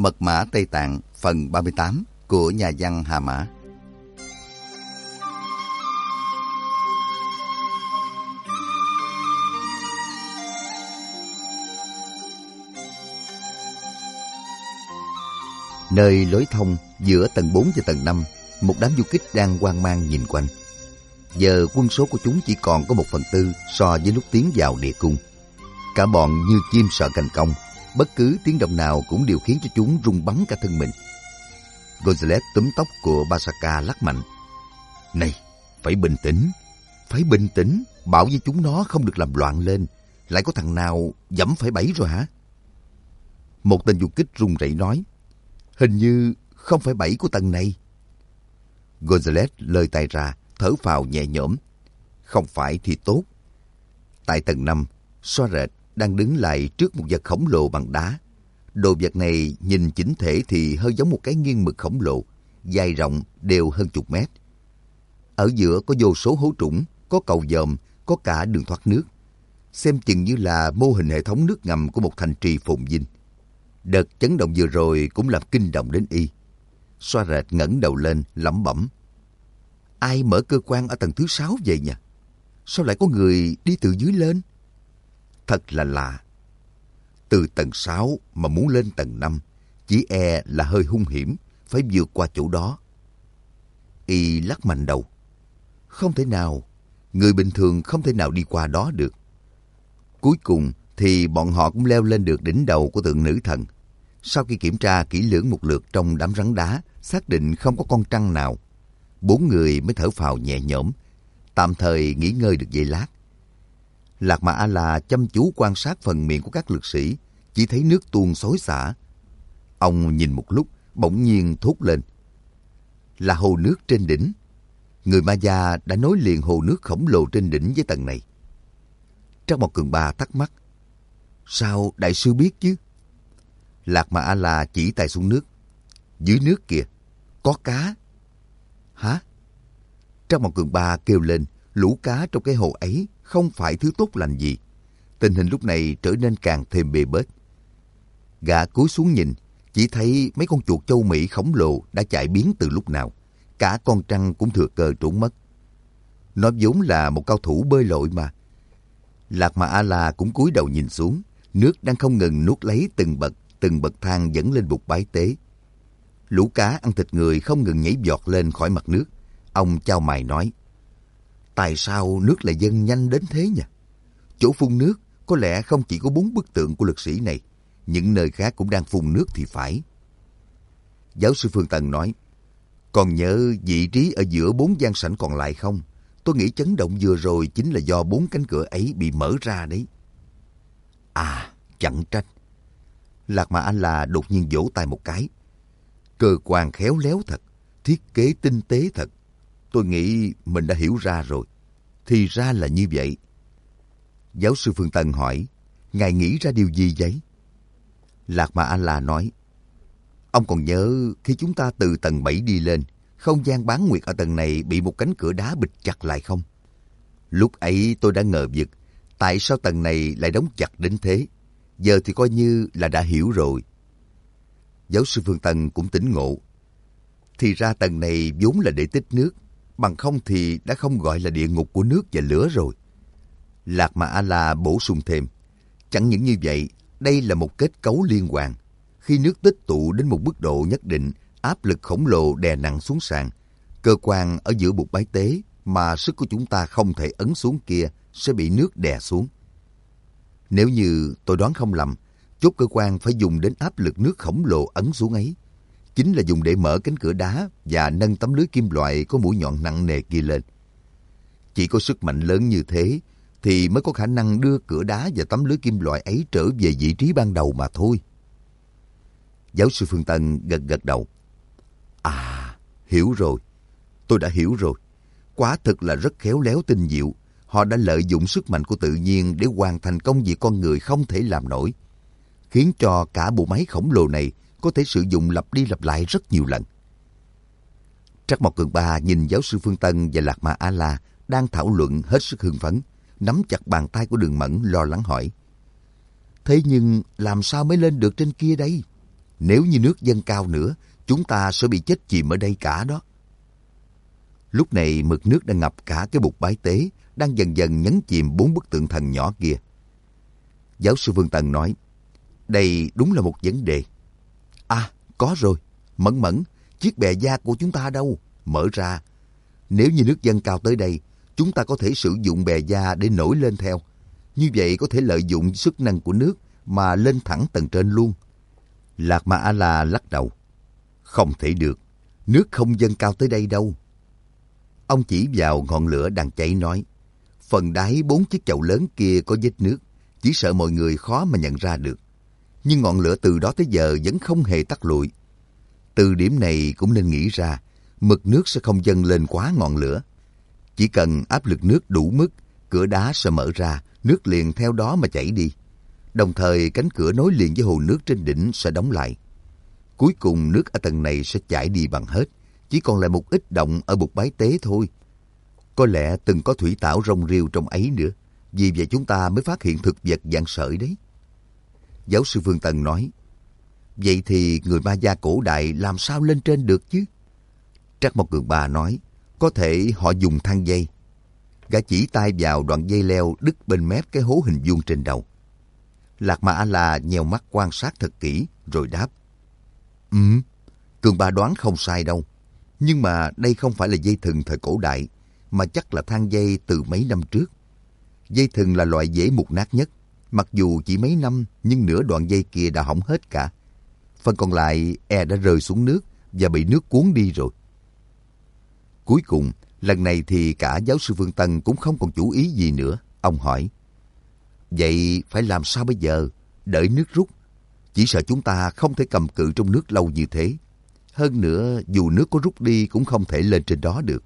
Mật mã Tây Tạng phần 38 của nhà văn Hà Mã. Nơi lối thông giữa tầng 4 và tầng 5, một đám du kích đang hoang mang nhìn quanh. Giờ quân số của chúng chỉ còn có 1/4 so với lúc tiến vào địa cung. Cả bọn như chim sợ cành cong, bất cứ tiếng động nào cũng đều khiến cho chúng rung bắn cả thân mình. Gonzales túm tóc của Basaka lắc mạnh. Này, phải bình tĩnh, bảo với chúng nó không được làm loạn lên. Lại có thằng nào dẫm phải bẫy rồi hả? Một tên du kích run rẩy nói, hình như không phải bẫy của tầng này. Gonzales lơi tay ra, thở phào nhẹ nhõm. Không phải thì tốt. Tại tầng 5, Soaret đang đứng lại trước một vật khổng lồ bằng đá. Đồ vật này nhìn chỉnh thể thì hơi giống một cái nghiêng mực khổng lồ, dài rộng đều hơn chục mét. Ở giữa có vô số hố trũng, có cầu dòm, có cả đường thoát nước. Xem chừng như là mô hình hệ thống nước ngầm của một thành trì phồn vinh. Đợt chấn động vừa rồi cũng làm kinh động đến y. Soaret ngẩng đầu lên, lẩm bẩm. Ai mở cơ quan ở tầng thứ 6 vậy nhỉ? Sao lại có người đi từ dưới lên? Thật là lạ. Từ tầng 6 mà muốn lên tầng 5, chỉ e là hơi hung hiểm, phải vượt qua chỗ đó. Y lắc mạnh đầu. Không thể nào, người bình thường không thể nào đi qua đó được. Cuối cùng thì bọn họ cũng leo lên được đỉnh đầu của tượng nữ thần. Sau khi kiểm tra kỹ lưỡng một lượt trong đám rắn đá, xác định không có con trăng nào, 4 người mới thở phào nhẹ nhõm, tạm thời nghỉ ngơi được giây lát. Lạc Mà A-la chăm chú quan sát phần miệng của các lực sĩ, chỉ thấy nước tuôn xối xả. Ông nhìn một lúc, bỗng nhiên thốt lên. Là hồ nước trên đỉnh. Người Maya đã nối liền hồ nước khổng lồ trên đỉnh với tầng này. Trác Mộc Cường Ba thắc mắc. Sao đại sư biết chứ? Lạc Mà A-la chỉ tay xuống nước. Dưới nước kìa, có cá. Hả? Trác Mộc Cường Ba kêu lên, lũ cá trong cái hồ ấy không phải thứ tốt lành gì. Tình hình lúc này trở nên càng thêm bê bết. Gã cúi xuống nhìn, chỉ thấy mấy con chuột châu Mỹ khổng lồ đã chạy biến từ lúc nào. Cả con trăng cũng thừa cơ trốn mất. Nó vốn là một cao thủ bơi lội mà. Lạc Mà A-la cũng cúi đầu nhìn xuống, nước đang không ngừng nuốt lấy từng bậc thang dẫn lên bục bái tế. Lũ cá ăn thịt người không ngừng nhảy giọt lên khỏi mặt nước. Ông chau mày nói, tại sao nước lại dâng nhanh đến thế nhỉ? Chỗ phun nước có lẽ không chỉ có 4 bức tượng của lực sĩ này, những nơi khác cũng đang phun nước thì phải. Giáo sư Phương Tân nói, còn nhớ vị trí ở giữa 4 gian sảnh còn lại không? Tôi nghĩ chấn động vừa rồi chính là do 4 cánh cửa ấy bị mở ra đấy. À, chẳng trách. Lạc Mà A-la đột nhiên vỗ tay một cái. Cơ quan khéo léo thật, thiết kế tinh tế thật. Tôi nghĩ mình đã hiểu ra rồi. Thì ra là như vậy. Giáo sư Phương Tân hỏi, ngài nghĩ ra điều gì vậy? Lạc Mà A-la nói, ông còn nhớ khi chúng ta từ tầng 7 đi lên, không gian bán nguyệt ở tầng này bị một cánh cửa đá bịt chặt lại không? Lúc ấy tôi đã ngờ vực, tại sao tầng này lại đóng chặt đến thế? Giờ thì coi như là đã hiểu rồi. Giáo sư Phương Tân cũng tỉnh ngộ. Thì ra tầng này vốn là để tích nước, bằng không thì đã không gọi là địa ngục của nước và lửa rồi. Lạc Mà A-la bổ sung thêm, chẳng những như vậy, đây là một kết cấu liên hoàn. Khi nước tích tụ đến một mức độ nhất định, áp lực khổng lồ đè nặng xuống sàn. Cơ quan ở giữa bục bái tế mà sức của chúng ta không thể ấn xuống kia sẽ bị nước đè xuống. Nếu như tôi đoán không lầm, chốt cơ quan phải dùng đến áp lực nước khổng lồ ấn xuống ấy. Chính là dùng để mở cánh cửa đá và nâng tấm lưới kim loại có mũi nhọn nặng nề kia lên. Chỉ có sức mạnh lớn như thế thì mới có khả năng đưa cửa đá và tấm lưới kim loại ấy trở về vị trí ban đầu mà thôi. Giáo sư Phương Tân gật gật đầu. À, hiểu rồi. Tôi đã hiểu rồi. Quả thực là rất khéo léo tinh diệu. Họ đã lợi dụng sức mạnh của tự nhiên để hoàn thành công việc con người không thể làm nổi, khiến cho cả bộ máy khổng lồ này có thể sử dụng lặp đi lặp lại rất nhiều lần. Trác Mộc Cường Ba nhìn giáo sư Phương Tân và Lạc Mà A-la đang thảo luận hết sức hưng phấn, nắm chặt bàn tay của Đường Mẫn lo lắng hỏi. Thế nhưng làm sao mới lên được trên kia đây? Nếu như nước dâng cao nữa, chúng ta sẽ bị chết chìm ở đây cả đó. Lúc này mực nước đã ngập cả cái bục bái tế, đang dần dần nhấn chìm 4 bức tượng thần nhỏ kia. Giáo sư Vương Tần nói, đây đúng là một vấn đề. À, có rồi. Mẫn Mẫn, chiếc bè da của chúng ta đâu? Mở ra. Nếu như nước dâng cao tới đây, chúng ta có thể sử dụng bè da để nổi lên theo. Như vậy có thể lợi dụng sức nâng của nước mà lên thẳng tầng trên luôn. Lạc Ma A-la lắc đầu. Không thể được. Nước không dâng cao tới đây đâu. Ông chỉ vào ngọn lửa đang cháy nói, phần đáy 4 chiếc chậu lớn kia có vết nước, chỉ sợ mọi người khó mà nhận ra được. Nhưng ngọn lửa từ đó tới giờ vẫn không hề tắt lụi. Từ điểm này cũng nên nghĩ ra, mực nước sẽ không dâng lên quá ngọn lửa. Chỉ cần áp lực nước đủ mức, cửa đá sẽ mở ra, nước liền theo đó mà chảy đi. Đồng thời cánh cửa nối liền với hồ nước trên đỉnh sẽ đóng lại. Cuối cùng nước ở tầng này sẽ chảy đi bằng hết, chỉ còn lại một ít động ở bục bái tế thôi. Có lẽ từng có thủy tảo rong rêu trong ấy nữa, vì vậy chúng ta mới phát hiện thực vật dạng sợi đấy. Giáo sư Phương Tân nói, vậy thì người Ma-gia cổ đại làm sao lên trên được chứ? Trắc Mộc Cường Ba nói, có thể họ dùng thang dây. Gã chỉ tay vào đoạn dây leo đứt bên mép cái hố hình vuông trên đầu. Lạc Ma A-la nheo mắt quan sát thật kỹ rồi đáp, Cường Ba đoán không sai đâu. Nhưng mà đây không phải là dây thừng thời cổ đại, mà chắc là thang dây từ mấy năm trước. Dây thừng là loại dễ mục nát nhất. Mặc dù chỉ mấy năm, nhưng nửa đoạn dây kia đã hỏng hết cả. Phần còn lại đã rơi xuống nước và bị nước cuốn đi rồi. Cuối cùng, lần này thì cả giáo sư Phương Tân cũng không còn chủ ý gì nữa. Ông hỏi, vậy phải làm sao bây giờ? Đợi nước rút. Chỉ sợ chúng ta không thể cầm cự trong nước lâu như thế. Hơn nữa, dù nước có rút đi cũng không thể lên trên đó được.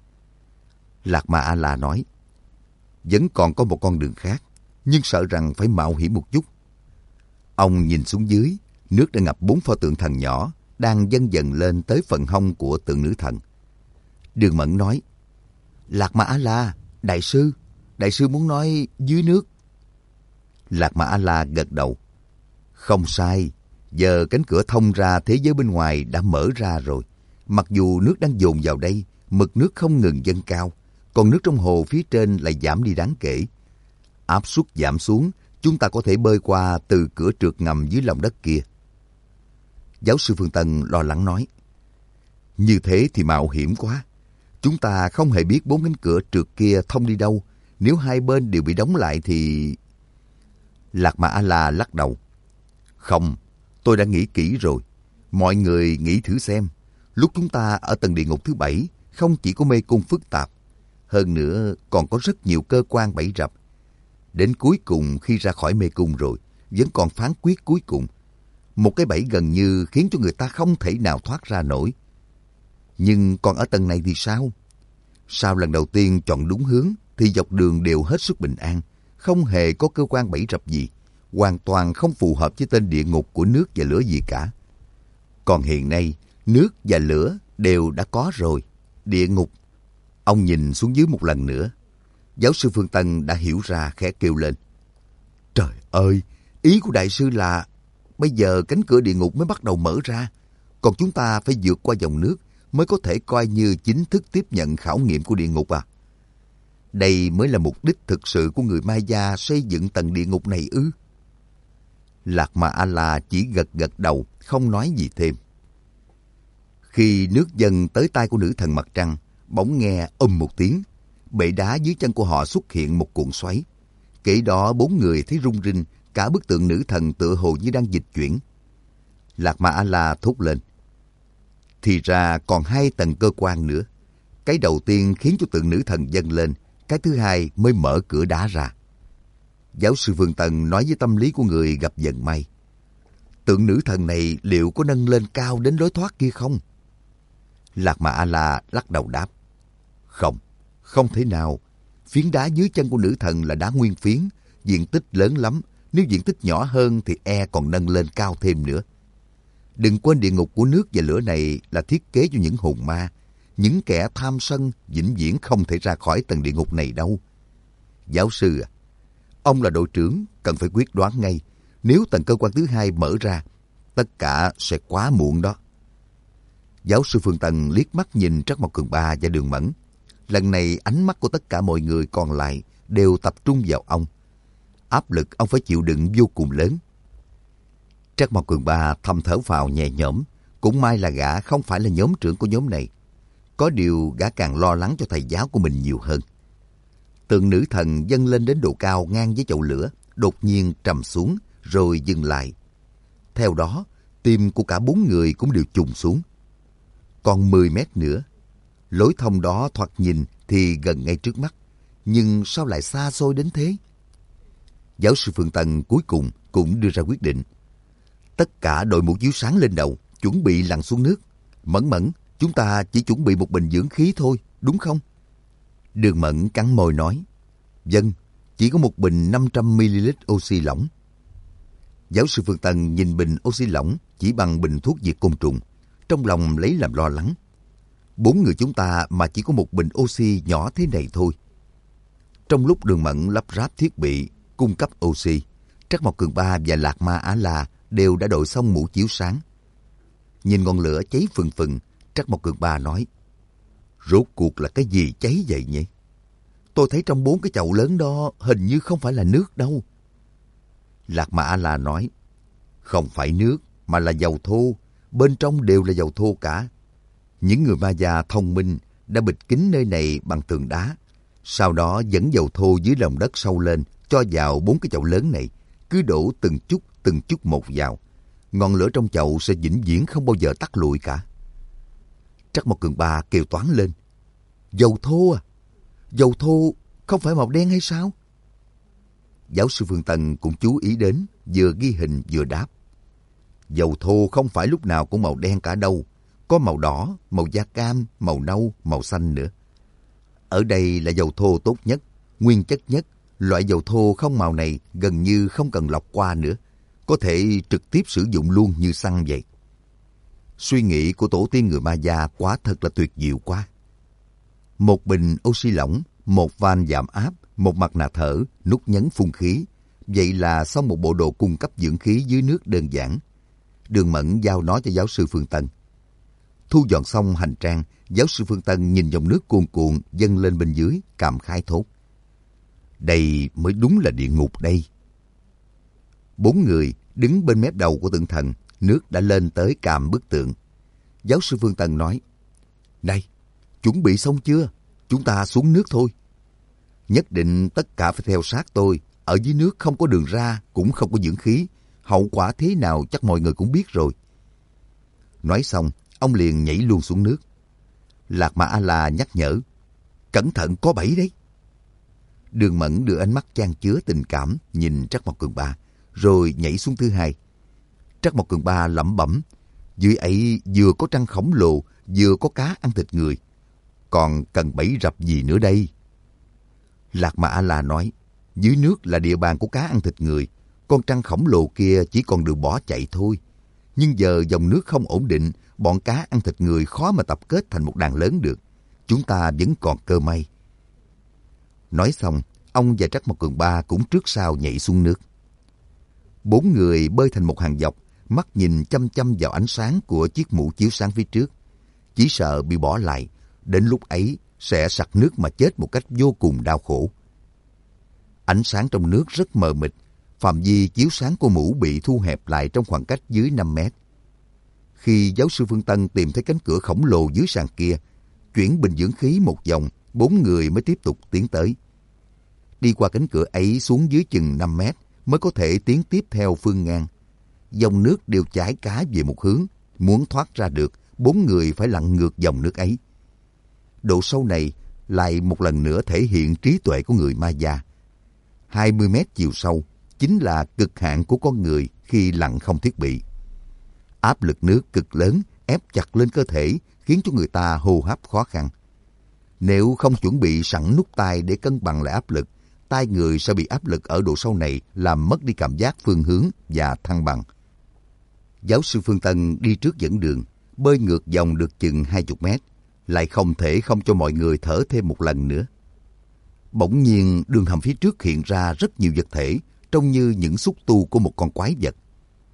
Lạc Ma A-la nói, vẫn còn có một con đường khác, nhưng sợ rằng phải mạo hiểm một chút. Ông nhìn xuống dưới, nước đã ngập 4 pho tượng thần nhỏ, đang dâng dần lên tới phần hông của tượng nữ thần. Đường Mẫn nói, Lạc Ma A-la, đại sư muốn nói dưới nước. Lạc Ma A-la gật đầu. Không sai, giờ cánh cửa thông ra thế giới bên ngoài đã mở ra rồi. Mặc dù nước đang dồn vào đây, mực nước không ngừng dâng cao, còn nước trong hồ phía trên lại giảm đi đáng kể. Áp suất giảm xuống, chúng ta có thể bơi qua từ cửa trượt ngầm dưới lòng đất kia. Giáo sư Phương Tân lo lắng nói, như thế thì mạo hiểm quá. Chúng ta không hề biết 4 cánh cửa trượt kia thông đi đâu. Nếu hai bên đều bị đóng lại thì... Lạc Ma A-la lắc đầu. Không, tôi đã nghĩ kỹ rồi. Mọi người nghĩ thử xem. Lúc chúng ta ở tầng địa ngục thứ 7, không chỉ có mê cung phức tạp, hơn nữa còn có rất nhiều cơ quan bẫy rập. Đến cuối cùng khi ra khỏi mê cung rồi, vẫn còn phán quyết cuối cùng. Một cái bẫy gần như khiến cho người ta không thể nào thoát ra nổi. Nhưng còn ở tầng này thì sao? Sau lần đầu tiên chọn đúng hướng thì dọc đường đều hết sức bình an, không hề có cơ quan bẫy rập gì, hoàn toàn không phù hợp với tên địa ngục của nước và lửa gì cả. Còn hiện nay, nước và lửa đều đã có rồi. Địa ngục. Ông nhìn xuống dưới một lần nữa. Giáo sư Phương Tân đã hiểu ra, khẽ kêu lên. Trời ơi, ý của đại sư là bây giờ cánh cửa địa ngục mới bắt đầu mở ra, còn chúng ta phải vượt qua dòng nước mới có thể coi như chính thức tiếp nhận khảo nghiệm của địa ngục à? Đây mới là mục đích thực sự của người Ma-gia xây dựng tầng địa ngục này ư? Lạc Ma A-la chỉ gật gật đầu, không nói gì thêm. Khi nước dâng tới tay của nữ thần mặt trăng, bỗng nghe một tiếng, bệ đá dưới chân của họ xuất hiện một cuộn xoáy. Kể đó 4 người thấy rung rinh, cả bức tượng nữ thần tựa hồ như đang dịch chuyển. Lạc Ma A-la thốt lên. Thì ra còn 2 tầng cơ quan nữa. Cái đầu tiên khiến cho tượng nữ thần dâng lên, cái thứ hai mới mở cửa đá ra. Giáo sư Phương Tân nói với tâm lý của người gặp vận may. Tượng nữ thần này liệu có nâng lên cao đến lối thoát kia không? Lạc Ma A-la lắc đầu đáp. Không, không thể nào. Phiến đá dưới chân của nữ thần là đá nguyên phiến, diện tích lớn lắm. Nếu diện tích nhỏ hơn thì còn nâng lên cao thêm nữa. Đừng quên địa ngục của nước và lửa này là thiết kế cho những hồn ma, những kẻ tham sân vĩnh viễn không thể ra khỏi tầng địa ngục này đâu. Giáo sư à, ông là đội trưởng, cần phải quyết đoán ngay. Nếu tầng cơ quan thứ 2 mở ra, tất cả sẽ quá muộn đó. Giáo sư Phương Tân liếc mắt nhìn Trắc Mộc Cường Ba và Đường Mẫn. Lần này ánh mắt của tất cả mọi người còn lại đều tập trung vào ông. Áp lực ông phải chịu đựng vô cùng lớn. Trắc Mộc Cường Ba thầm thở phào nhẹ nhõm. Cũng may là gã không phải là nhóm trưởng của nhóm này. Có điều gã càng lo lắng cho thầy giáo của mình nhiều hơn. Tượng nữ thần dâng lên đến độ cao ngang với chậu lửa, đột nhiên trầm xuống rồi dừng lại. Theo đó, tim của cả 4 người cũng đều chùng xuống. Còn 10 mét nữa. Lối thông đó thoạt nhìn thì gần ngay trước mắt, nhưng sao lại xa xôi đến thế? Giáo sư Phương Tân cuối cùng cũng đưa ra quyết định. Tất cả đội mũ chiếu sáng lên đầu, chuẩn bị lặn xuống nước. Mẫn Mẫn, chúng ta chỉ chuẩn bị một bình dưỡng khí thôi, đúng không? Đường Mẫn cắn môi nói, vâng, chỉ có một bình 500ml oxy lỏng. Giáo sư Phương Tân nhìn bình oxy lỏng chỉ bằng bình thuốc diệt côn trùng, trong lòng lấy làm lo lắng. 4 người chúng ta mà chỉ có một bình oxy nhỏ thế này thôi. Trong lúc Đường Mẫn lắp ráp thiết bị cung cấp oxy, Trắc Mộc Cường Ba và Lạc Ma Á La đều đã đội xong mũ chiếu sáng. Nhìn ngọn lửa cháy phừng phừng, Trắc Mộc Cường Ba nói, rốt cuộc là cái gì cháy vậy nhỉ? Tôi thấy trong 4 cái chậu lớn đó hình như không phải là nước đâu. Lạc Ma A-la nói, không phải nước mà là dầu thô, bên trong đều là dầu thô cả. Những người Maya thông minh đã bịt kín nơi này bằng tường đá, sau đó dẫn dầu thô dưới lòng đất sâu lên, cho vào 4 cái chậu lớn này, cứ đổ từng chút một vào. Ngọn lửa trong chậu sẽ vĩnh viễn không bao giờ tắt lụi cả. Trắc Mộc Cường Ba kêu toáng lên, dầu thô à? Dầu thô không phải màu đen hay sao? Giáo sư Phương Tân cũng chú ý đến, vừa ghi hình vừa đáp. Dầu thô không phải lúc nào cũng màu đen cả đâu. Có màu đỏ, màu da cam, màu nâu, màu xanh nữa. Ở đây là dầu thô tốt nhất, nguyên chất nhất. Loại dầu thô không màu này gần như không cần lọc qua nữa. Có thể trực tiếp sử dụng luôn như xăng vậy. Suy nghĩ của tổ tiên người Maya quả thật là tuyệt diệu quá. Một bình oxy lỏng, một van giảm áp, một mặt nạ thở, nút nhấn phun khí. Vậy là xong một bộ đồ cung cấp dưỡng khí dưới nước đơn giản. Đường Mẫn giao nó cho giáo sư Phương Tân. Thu dọn xong hành trang, giáo sư Phương Tân nhìn dòng nước cuồn cuộn dâng lên bên dưới, cảm khái thốt. Đây mới đúng là địa ngục đây. 4 người đứng bên mép đầu của tượng thần, nước đã lên tới càm bức tượng. Giáo sư Phương Tân nói, này, chuẩn bị xong chưa? Chúng ta xuống nước thôi. Nhất định tất cả phải theo sát tôi. Ở dưới nước không có đường ra, cũng không có dưỡng khí. Hậu quả thế nào chắc mọi người cũng biết rồi. Nói xong, ông liền nhảy luôn xuống nước. Lạc Ma A-la nhắc nhở, cẩn thận có bẫy đấy. Đường Mẫn đưa ánh mắt chan chứa tình cảm nhìn Trắc Mộc Cường Ba, rồi nhảy xuống thứ hai. Trắc Mộc Cường Ba lẩm bẩm, dưới ấy vừa có trăng khổng lồ, vừa có cá ăn thịt người. Còn cần bẫy rập gì nữa đây? Lạc Ma A-la nói, dưới nước là địa bàn của cá ăn thịt người, con trăng khổng lồ kia chỉ còn đường bỏ chạy thôi. Nhưng giờ dòng nước không ổn định, bọn cá ăn thịt người khó mà tập kết thành một đàn lớn được. Chúng ta vẫn còn cơ may. Nói xong, ông và Trắc Mộc Cường Ba cũng trước sau nhảy xuống nước. 4 người bơi thành một hàng dọc, mắt nhìn chăm chăm vào ánh sáng của chiếc mũ chiếu sáng phía trước. Chỉ sợ bị bỏ lại, đến lúc ấy sẽ sặc nước mà chết một cách vô cùng đau khổ. Ánh sáng trong nước rất mờ mịt, phạm vi chiếu sáng của mũ bị thu hẹp lại trong khoảng cách dưới 5 mét. Khi giáo sư Phương Tân tìm thấy cánh cửa khổng lồ dưới sàn kia, chuyển bình dưỡng khí một vòng, 4 người mới tiếp tục tiến tới. Đi qua cánh cửa ấy xuống dưới chừng 5 mét mới có thể tiến tiếp theo phương ngang. Dòng nước đều chảy cả về một hướng, muốn thoát ra được, 4 người phải lặn ngược dòng nước ấy. Độ sâu này lại một lần nữa thể hiện trí tuệ của người Maya. 20 mét chiều sâu chính là cực hạn của con người khi lặn không thiết bị. Áp lực nước cực lớn ép chặt lên cơ thể khiến cho người ta hô hấp khó khăn. Nếu không chuẩn bị sẵn nút tai để cân bằng lại áp lực, tai người sẽ bị áp lực ở độ sâu này làm mất đi cảm giác phương hướng và thăng bằng. Giáo sư Phương Tân đi trước dẫn đường, bơi ngược dòng được chừng 20 mét, lại không thể không cho mọi người thở thêm một lần nữa. Bỗng nhiên đường hầm phía trước hiện ra rất nhiều vật thể, trông như những xúc tu của một con quái vật.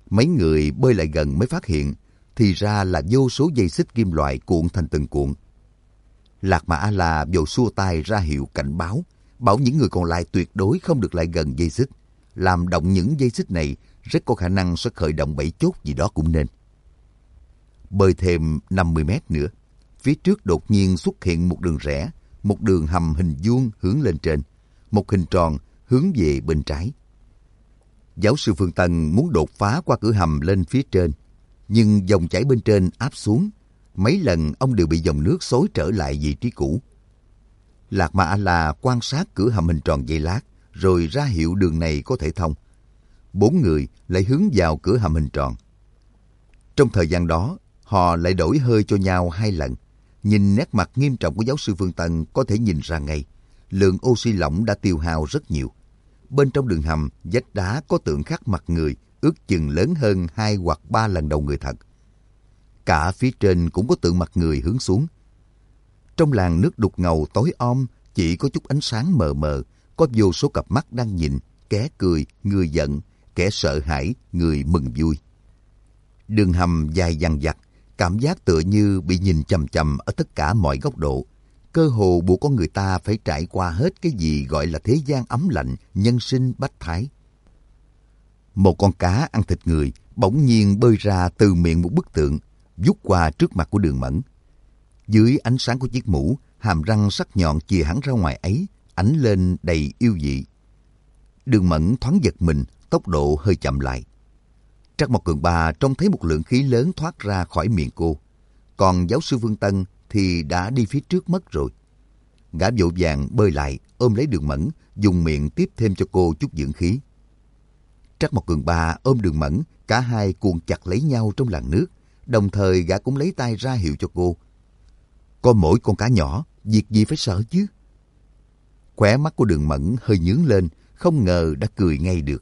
Mấy người bơi lại gần mới phát hiện, thì ra là vô số dây xích kim loại cuộn thành từng cuộn. Lạc Mà A-la vội xua tay ra hiệu cảnh báo, bảo những người còn lại tuyệt đối không được lại gần dây xích. Làm động những dây xích này rất có khả năng sẽ khởi động bẫy chốt gì đó cũng nên. Bơi thêm 50 mét nữa, phía trước đột nhiên xuất hiện một đường rẽ, một đường hầm hình vuông hướng lên trên, một hình tròn hướng về bên trái. Giáo sư Phương Tân muốn đột phá qua cửa hầm lên phía trên, nhưng dòng chảy bên trên áp xuống. Mấy lần ông đều bị dòng nước xối trở lại vị trí cũ. Lạc Mà A-la quan sát cửa hầm hình tròn giây lát, rồi ra hiệu đường này có thể thông. 4 người lại hướng vào cửa hầm hình tròn. Trong thời gian đó, họ lại đổi hơi cho nhau 2 lần. Nhìn nét mặt nghiêm trọng của giáo sư Phương Tân có thể nhìn ra ngay, lượng oxy lỏng đã tiêu hao rất nhiều. Bên trong đường hầm, vách đá có tượng khắc mặt người, ước chừng lớn hơn 2 hoặc 3 lần đầu người thật. Cả phía trên cũng có tượng mặt người hướng xuống. Trong làn nước đục ngầu tối om, chỉ có chút ánh sáng mờ mờ, có vô số cặp mắt đang nhìn, kẻ cười, người giận, kẻ sợ hãi, người mừng vui. Đường hầm dài dằng dặc, cảm giác tựa như bị nhìn chằm chằm ở tất cả mọi góc độ. Cơ hồ buộc con người ta phải trải qua hết cái gì gọi là thế gian ấm lạnh, nhân sinh bách thái. Một con cá ăn thịt người bỗng nhiên bơi ra từ miệng một bức tượng, vút qua trước mặt của Đường Mẫn. Dưới ánh sáng của chiếc mũ, hàm răng sắc nhọn chìa hẳn ra ngoài ấy, ánh lên đầy yêu dị. Đường Mẫn thoáng giật mình, tốc độ hơi chậm lại. Trắc Mộc Cường Ba trông thấy một lượng khí lớn thoát ra khỏi miệng cô, còn giáo sư Vương Tân thì đã đi phía trước mất rồi. Gã vội vàng bơi lại, ôm lấy Đường Mẫn, dùng miệng tiếp thêm cho cô chút dưỡng khí. Trắc Mộc Cường Ba ôm Đường Mẫn, cả hai cuộn chặt lấy nhau trong làn nước, đồng thời gã cũng lấy tay ra hiệu cho cô. Có mỗi con cá nhỏ, việc gì phải sợ chứ? Khóe mắt của Đường Mẫn hơi nhướng lên, không ngờ đã cười ngay được.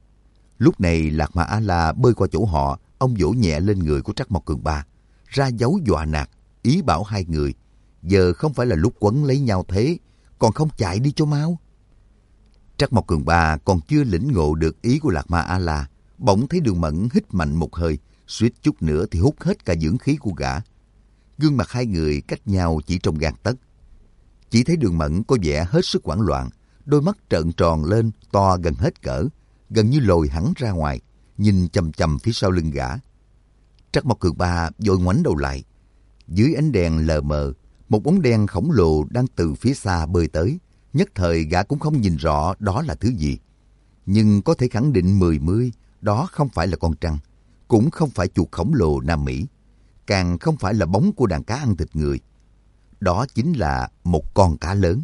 Lúc này Lạc Mà A-la bơi qua chỗ họ, ông vỗ nhẹ lên người của Trắc Mộc Cường Ba, ra dấu dọa nạt, ý bảo hai người, giờ không phải là lúc quấn lấy nhau thế, còn không chạy đi cho mau. Trắc Mộc Cường Ba còn chưa lĩnh ngộ được ý của Lạc Mà A-la, bỗng thấy Đường Mẫn hít mạnh một hơi, suýt chút nữa thì hút hết cả dưỡng khí của gã. Gương mặt hai người cách nhau chỉ trong gang tấc. Chỉ thấy Đường Mẫn có vẻ hết sức hoảng loạn, đôi mắt trợn tròn lên, to gần hết cỡ, gần như lồi hẳn ra ngoài, nhìn chằm chằm phía sau lưng gã. Trắc Mộc Cường Ba vội ngoảnh đầu lại. Dưới ánh đèn lờ mờ, một bóng đen khổng lồ đang từ phía xa bơi tới. Nhất thời gã cũng không nhìn rõ đó là thứ gì. Nhưng có thể khẳng định 10/10, đó không phải là con trăng, cũng không phải chuột khổng lồ Nam Mỹ, càng không phải là bóng của đàn cá ăn thịt người. Đó chính là một con cá lớn.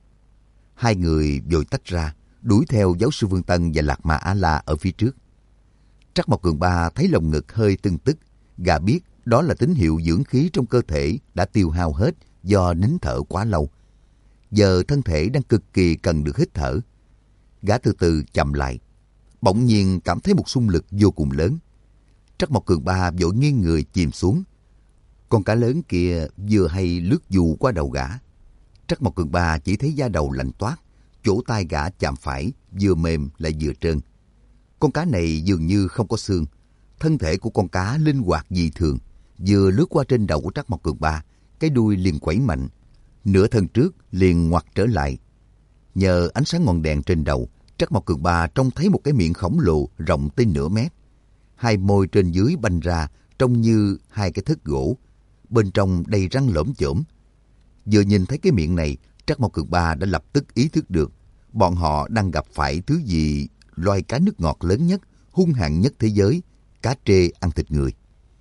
Hai người vội tách ra, đuổi theo giáo sư Vương Tân và Lạc Mà A-la ở phía trước. Trắc Mộc Cường Ba thấy lồng ngực hơi tưng tức, gã biết đó là tín hiệu dưỡng khí trong cơ thể đã tiêu hao hết do nín thở quá lâu. Giờ thân thể đang cực kỳ cần được hít thở. Gã từ từ chậm lại, bỗng nhiên cảm thấy một xung lực vô cùng lớn. Trắc Mộc Cường Ba vội nghiêng người chìm xuống. Con cá lớn kia vừa hay lướt dù qua đầu gã. Trắc Mộc Cường Ba chỉ thấy da đầu lạnh toát, chỗ tai gã chạm phải vừa mềm lại vừa trơn. Con cá này dường như không có xương. Thân thể của con cá linh hoạt dị thường, vừa lướt qua trên đầu của Trắc Mộc Cường Ba, cái đuôi liền quẩy mạnh, nửa thân trước liền ngoặt trở lại. Nhờ ánh sáng ngọn đèn trên đầu, Trắc Mộc Cường Ba trông thấy một cái miệng khổng lồ rộng tới nửa mét. Hai môi trên dưới banh ra trông như hai cái thớt gỗ, bên trong đầy răng lởm chởm. Vừa nhìn thấy cái miệng này, Trắc Mộc Cường Ba đã lập tức ý thức được bọn họ đang gặp phải thứ gì, loài cá nước ngọt lớn nhất, hung hãn nhất thế giới, cá trê ăn thịt người.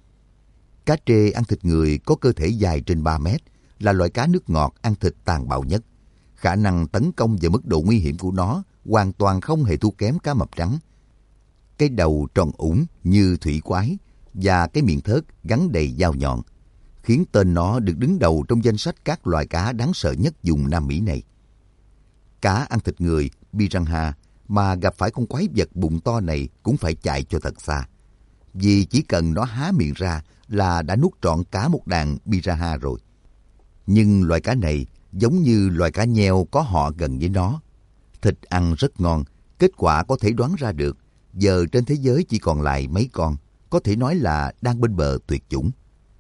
Cá trê ăn thịt người có cơ thể dài trên 3 mét, là loại cá nước ngọt ăn thịt tàn bạo nhất. Khả năng tấn công và mức độ nguy hiểm của nó hoàn toàn không hề thua kém cá mập trắng. Cái đầu tròn ủng như thủy quái và cái miệng thớt gắn đầy dao nhọn, khiến tên nó được đứng đầu trong danh sách các loài cá đáng sợ nhất vùng Nam Mỹ này. Cá ăn thịt người, piranha, mà gặp phải con quái vật bụng to này cũng phải chạy cho thật xa. Vì chỉ cần nó há miệng ra là đã nuốt trọn cả một đàn piranha rồi. Nhưng loại cá này giống như loài cá nheo có họ gần với nó. Thịt ăn rất ngon, kết quả có thể đoán ra được. giờ trên thế giới chỉ còn lại mấy con, có thể nói là đang bên bờ tuyệt chủng.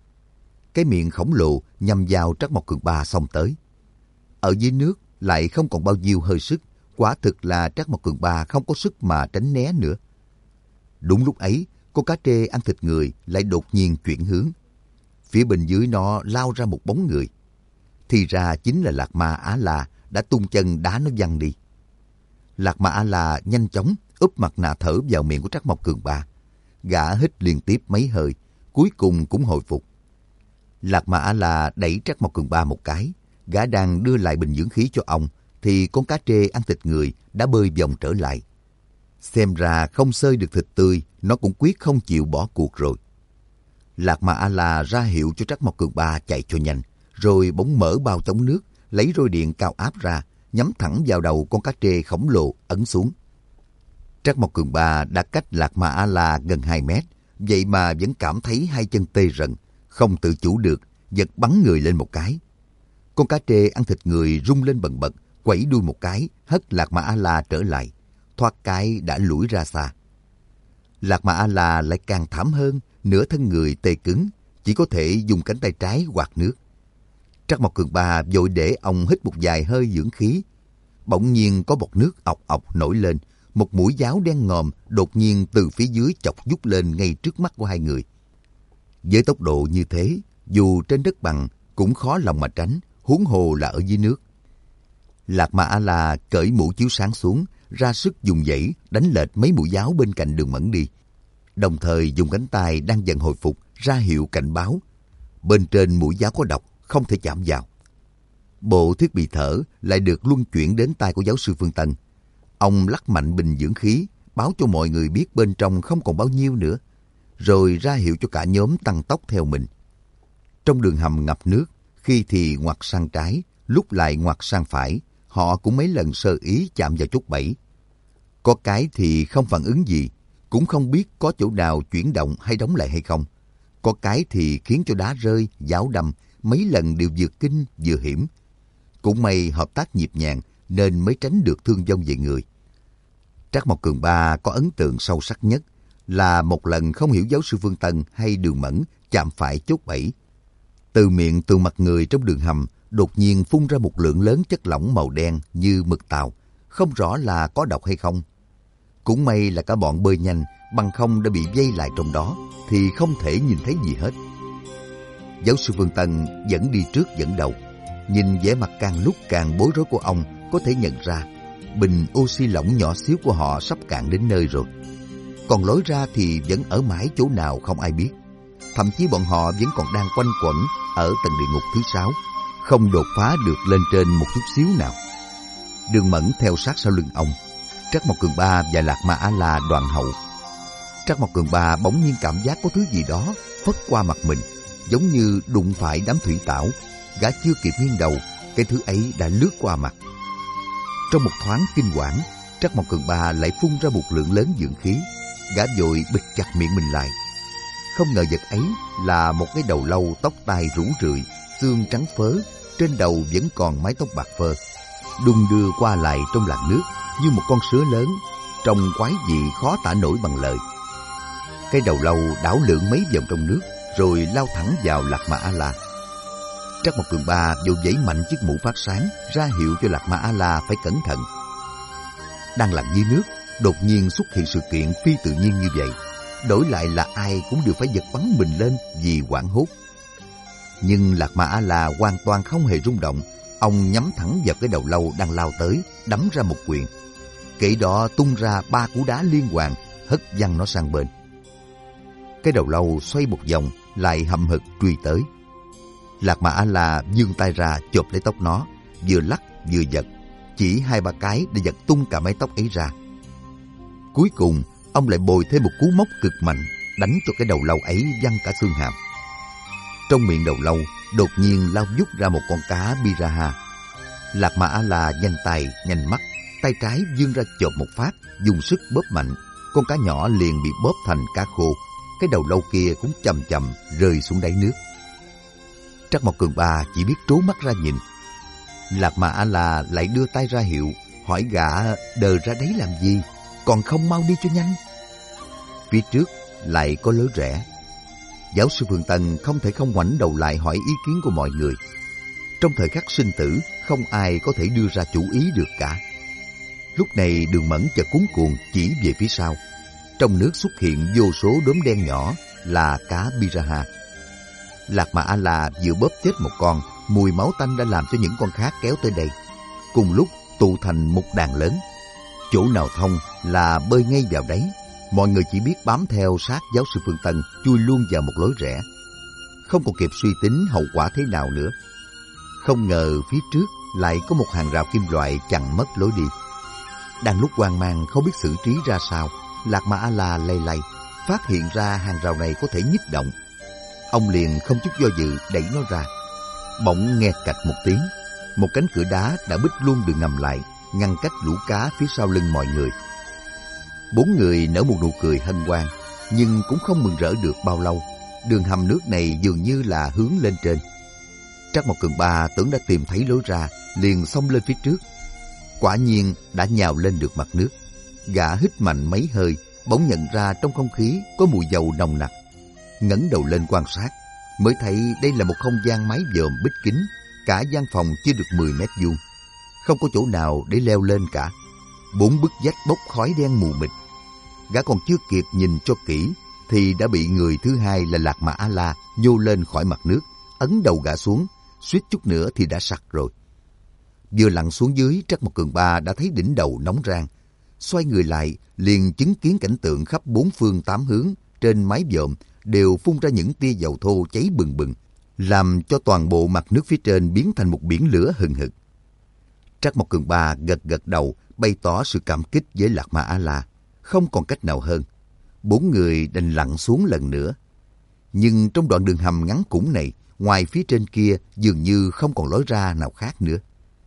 Cái miệng khổng lồ nhằm vào Trắc Mộc Cường Ba xông tới. Ở dưới nước lại không còn bao nhiêu hơi sức, quả thực là Trắc Mộc Cường Ba không có sức mà tránh né nữa. Đúng lúc ấy, con cá trê ăn thịt người lại đột nhiên chuyển hướng. Phía bên dưới nó lao ra một bóng người. Thì ra chính là Lạc Ma Á La đã tung chân đá nó văng đi. Lạc Ma Á La nhanh chóng úp mặt nạ thở vào miệng của Trắc Mộc Cường Ba. Gã hít liên tiếp mấy hơi, cuối cùng cũng hồi phục. Lạc Ma Á La đẩy Trắc Mộc Cường Ba một cái. Gã đang đưa lại bình dưỡng khí cho ông, thì con cá trê ăn thịt người đã bơi vòng trở lại. Xem ra không xơi được thịt tươi, nó cũng quyết không chịu bỏ cuộc rồi. Lạc Ma A La ra hiệu cho Trắc Mộc Cường Ba chạy cho nhanh, rồi bỗng mở bao chống nước, lấy roi điện cao áp ra, nhắm thẳng vào đầu con cá trê khổng lồ ấn xuống. Trắc Mộc Cường Ba đã cách Lạc Ma A La gần 2 mét, vậy mà vẫn cảm thấy hai chân tê rần, không tự chủ được, giật bắn người lên một cái. Con cá trê ăn thịt người rung lên bần bật, quẩy đuôi một cái, hất Lạc Ma A La trở lại, thoát cái đã lủi ra xa. Lạc Ma A La lại càng thảm hơn, nửa thân người tê cứng, chỉ có thể dùng cánh tay trái quạt nước. Trắc Mộc Cường Ba vội để ông hít một vài hơi dưỡng khí. Bỗng nhiên có bọt nước ọc ọc nổi lên, một mũi giáo đen ngòm đột nhiên từ phía dưới chọc vút lên ngay trước mắt của hai người. Với tốc độ như thế, dù trên đất bằng cũng khó lòng mà tránh, huống hồ là ở dưới nước. Lạc Ma A La cởi mũ chiếu sáng xuống, ra sức dùng dãy đánh lệch mấy mũi giáo bên cạnh Đường Mẫn đi, đồng thời dùng cánh tay đang dần hồi phục ra hiệu cảnh báo. Bên trên mũi giáo có độc, không thể chạm vào. Bộ thiết bị thở lại được luân chuyển đến tay của giáo sư Phương Tân. Ông lắc mạnh bình dưỡng khí, báo cho mọi người biết bên trong không còn bao nhiêu nữa, rồi ra hiệu cho cả nhóm tăng tốc theo mình. Trong đường hầm ngập nước, khi thì ngoặt sang trái, lúc lại ngoặt sang phải, họ cũng mấy lần sơ ý chạm vào chốt bẫy. Có cái thì không phản ứng gì, cũng không biết có chỗ nào chuyển động hay đóng lại hay không. Có cái thì khiến cho đá rơi, giáo đâm, mấy lần đều vừa kinh vừa hiểm. Cũng may hợp tác nhịp nhàng nên mới tránh được thương vong về người. Trắc Mộc Cường Ba có ấn tượng sâu sắc nhất là một lần không hiểu giáo sư Phương Tân hay Đường Mẫn chạm phải chốt bẫy. Từ miệng từ mặt người trong đường hầm đột nhiên phun ra một lượng lớn chất lỏng màu đen như mực tàu, không rõ là có độc hay không. Cũng may là cả bọn bơi nhanh, bằng không đã bị vây lại trong đó thì không thể nhìn thấy gì hết. Giáo sư Phương Tân vẫn đi trước dẫn đầu. Nhìn vẻ mặt càng lúc càng bối rối của ông, có thể nhận ra bình oxy lỏng nhỏ xíu của họ sắp cạn đến nơi rồi. Còn lối ra thì vẫn ở mãi chỗ nào không ai biết. Thậm chí bọn họ vẫn còn đang quanh quẩn ở tầng địa ngục thứ 6, không đột phá được lên trên một chút xíu nào. Đường Mẫn theo sát sau lưng ông. Trắc Mộc Cường Ba và Lạc Ma A La đoàn hậu. Trắc Mộc Cường Ba bỗng nhiên cảm giác có thứ gì đó phất qua mặt mình, giống như đụng phải đám thủy tảo. Gã chưa kịp nghiêng đầu, cái thứ ấy đã lướt qua mặt. Trong một thoáng kinh hoảng, Trắc Mộc Cường Ba lại phun ra một lượng lớn dưỡng khí. Gã vội bịt chặt miệng mình lại. Không ngờ vật ấy là một cái đầu lâu tóc tai rũ rượi, xương trắng phớ, trên đầu vẫn còn mái tóc bạc phơ, đung đưa qua lại trong làn nước như một con sứa lớn, trông quái dị khó tả nổi bằng lời. Cái đầu lâu đảo lượn mấy vòng trong nước, rồi lao thẳng vào Lạc Ma A La. Trắc Mộc Cường Ba vội giãy mạnh chiếc mũ phát sáng, ra hiệu cho Lạc Ma A La phải cẩn thận. Đang lặn dưới nước, đột nhiên xuất hiện sự kiện phi tự nhiên như vậy, đổi lại là ai cũng đều phải giật bắn mình lên vì hoảng hốt. Nhưng Lạc Ma A La hoàn toàn không hề rung động. Ông nhắm thẳng vào cái đầu lâu đang lao tới, đấm ra một quyền. Kể đó tung ra 3 cú đá liên hoàn, hất văng nó sang bên. Cái đầu lâu xoay một vòng, lại hậm hực truy tới. Lạc Ma A La vươn tay ra chộp lấy tóc nó, vừa lắc vừa giật, chỉ 2-3 cái để giật tung cả mái tóc ấy ra. Cuối cùng, ông lại bồi thêm một cú móc cực mạnh, đánh cho cái đầu lâu ấy văng cả xương hàm. Trong miệng đầu lâu đột nhiên lao vút ra một con cá piranha. Lạc Ma A La nhanh tay nhanh mắt, tay trái vươn ra chộp một phát, dùng sức bóp mạnh, con cá nhỏ liền bị bóp thành cá khô. Cái đầu lâu kia cũng chậm chậm rơi xuống đáy nước. Trắc Mộc Cường Ba chỉ biết trố mắt ra nhìn. Lạc Ma A La lại đưa tay ra hiệu, hỏi gã đờ ra đấy làm gì, còn không mau đi cho nhanh. phía trước lại có lối rẽ. Giáo sư Phương Tân không thể không ngoảnh đầu lại hỏi ý kiến của mọi người. Trong thời khắc sinh tử, không ai có thể đưa ra chủ ý được cả. Lúc này Đường Mẫn chợt cuống cuồng chỉ về phía sau. Trong nước xuất hiện vô số đốm đen nhỏ là cá piranha. Lạc Mà A-la vừa bóp chết một con, mùi máu tanh đã làm cho những con khác kéo tới đây. Cùng lúc tụ thành một đàn lớn. Chỗ nào thông là bơi ngay vào đấy. Mọi người chỉ biết bám theo sát giáo sư Phương Tân, chui luôn vào một lối rẽ. Không còn kịp suy tính hậu quả thế nào nữa. Không ngờ phía trước lại có một hàng rào kim loại chặn mất lối đi. Đang lúc hoang mang không biết xử trí ra sao, Lạc Mà A-la lay lay, phát hiện ra hàng rào này có thể nhích động. Ông liền không chút do dự đẩy nó ra. Bỗng nghe cạch một tiếng, một cánh cửa đá đã bích luôn đường ngầm lại, ngăn cách lũ cá phía sau lưng mọi người. 4 người nở một nụ cười hân hoan, nhưng cũng không mừng rỡ được bao lâu. Đường hầm nước này dường như là hướng lên trên. Trắc Mộc Cường Ba tưởng đã tìm thấy lối ra, liền xông lên phía trước. Quả nhiên đã nhào lên được mặt nước. Gã hít mạnh mấy hơi, bỗng nhận ra trong không khí có mùi dầu nồng nặc. Ngẩng đầu lên quan sát, mới thấy đây là một không gian mái vòm bích kín, cả gian phòng chưa được 10 mét vuông, không có chỗ nào để leo lên cả. 4 bức vách bốc khói đen mù mịt. Gã còn chưa kịp nhìn cho kỹ thì đã bị người thứ hai là Lạc Mà A-la nhô lên khỏi mặt nước, ấn đầu gã xuống, suýt chút nữa thì đã sặc rồi. Vừa lặn xuống dưới, Trắc Mộc Cường Ba đã thấy đỉnh đầu nóng rang. Xoay người lại, liền chứng kiến cảnh tượng khắp 4 phương 8 hướng trên mái vòm đều phun ra những tia dầu thô cháy bừng bừng, làm cho toàn bộ mặt nước phía trên biến thành một biển lửa hừng hực. Trắc Mộc Cường Ba gật gật đầu, bày tỏ sự cảm kích với Lạc Mà A-la. Không còn cách nào hơn. 4 người đành lặn xuống lần nữa. Nhưng trong đoạn đường hầm ngắn cũn này, ngoài phía trên kia dường như không còn lối ra nào khác nữa.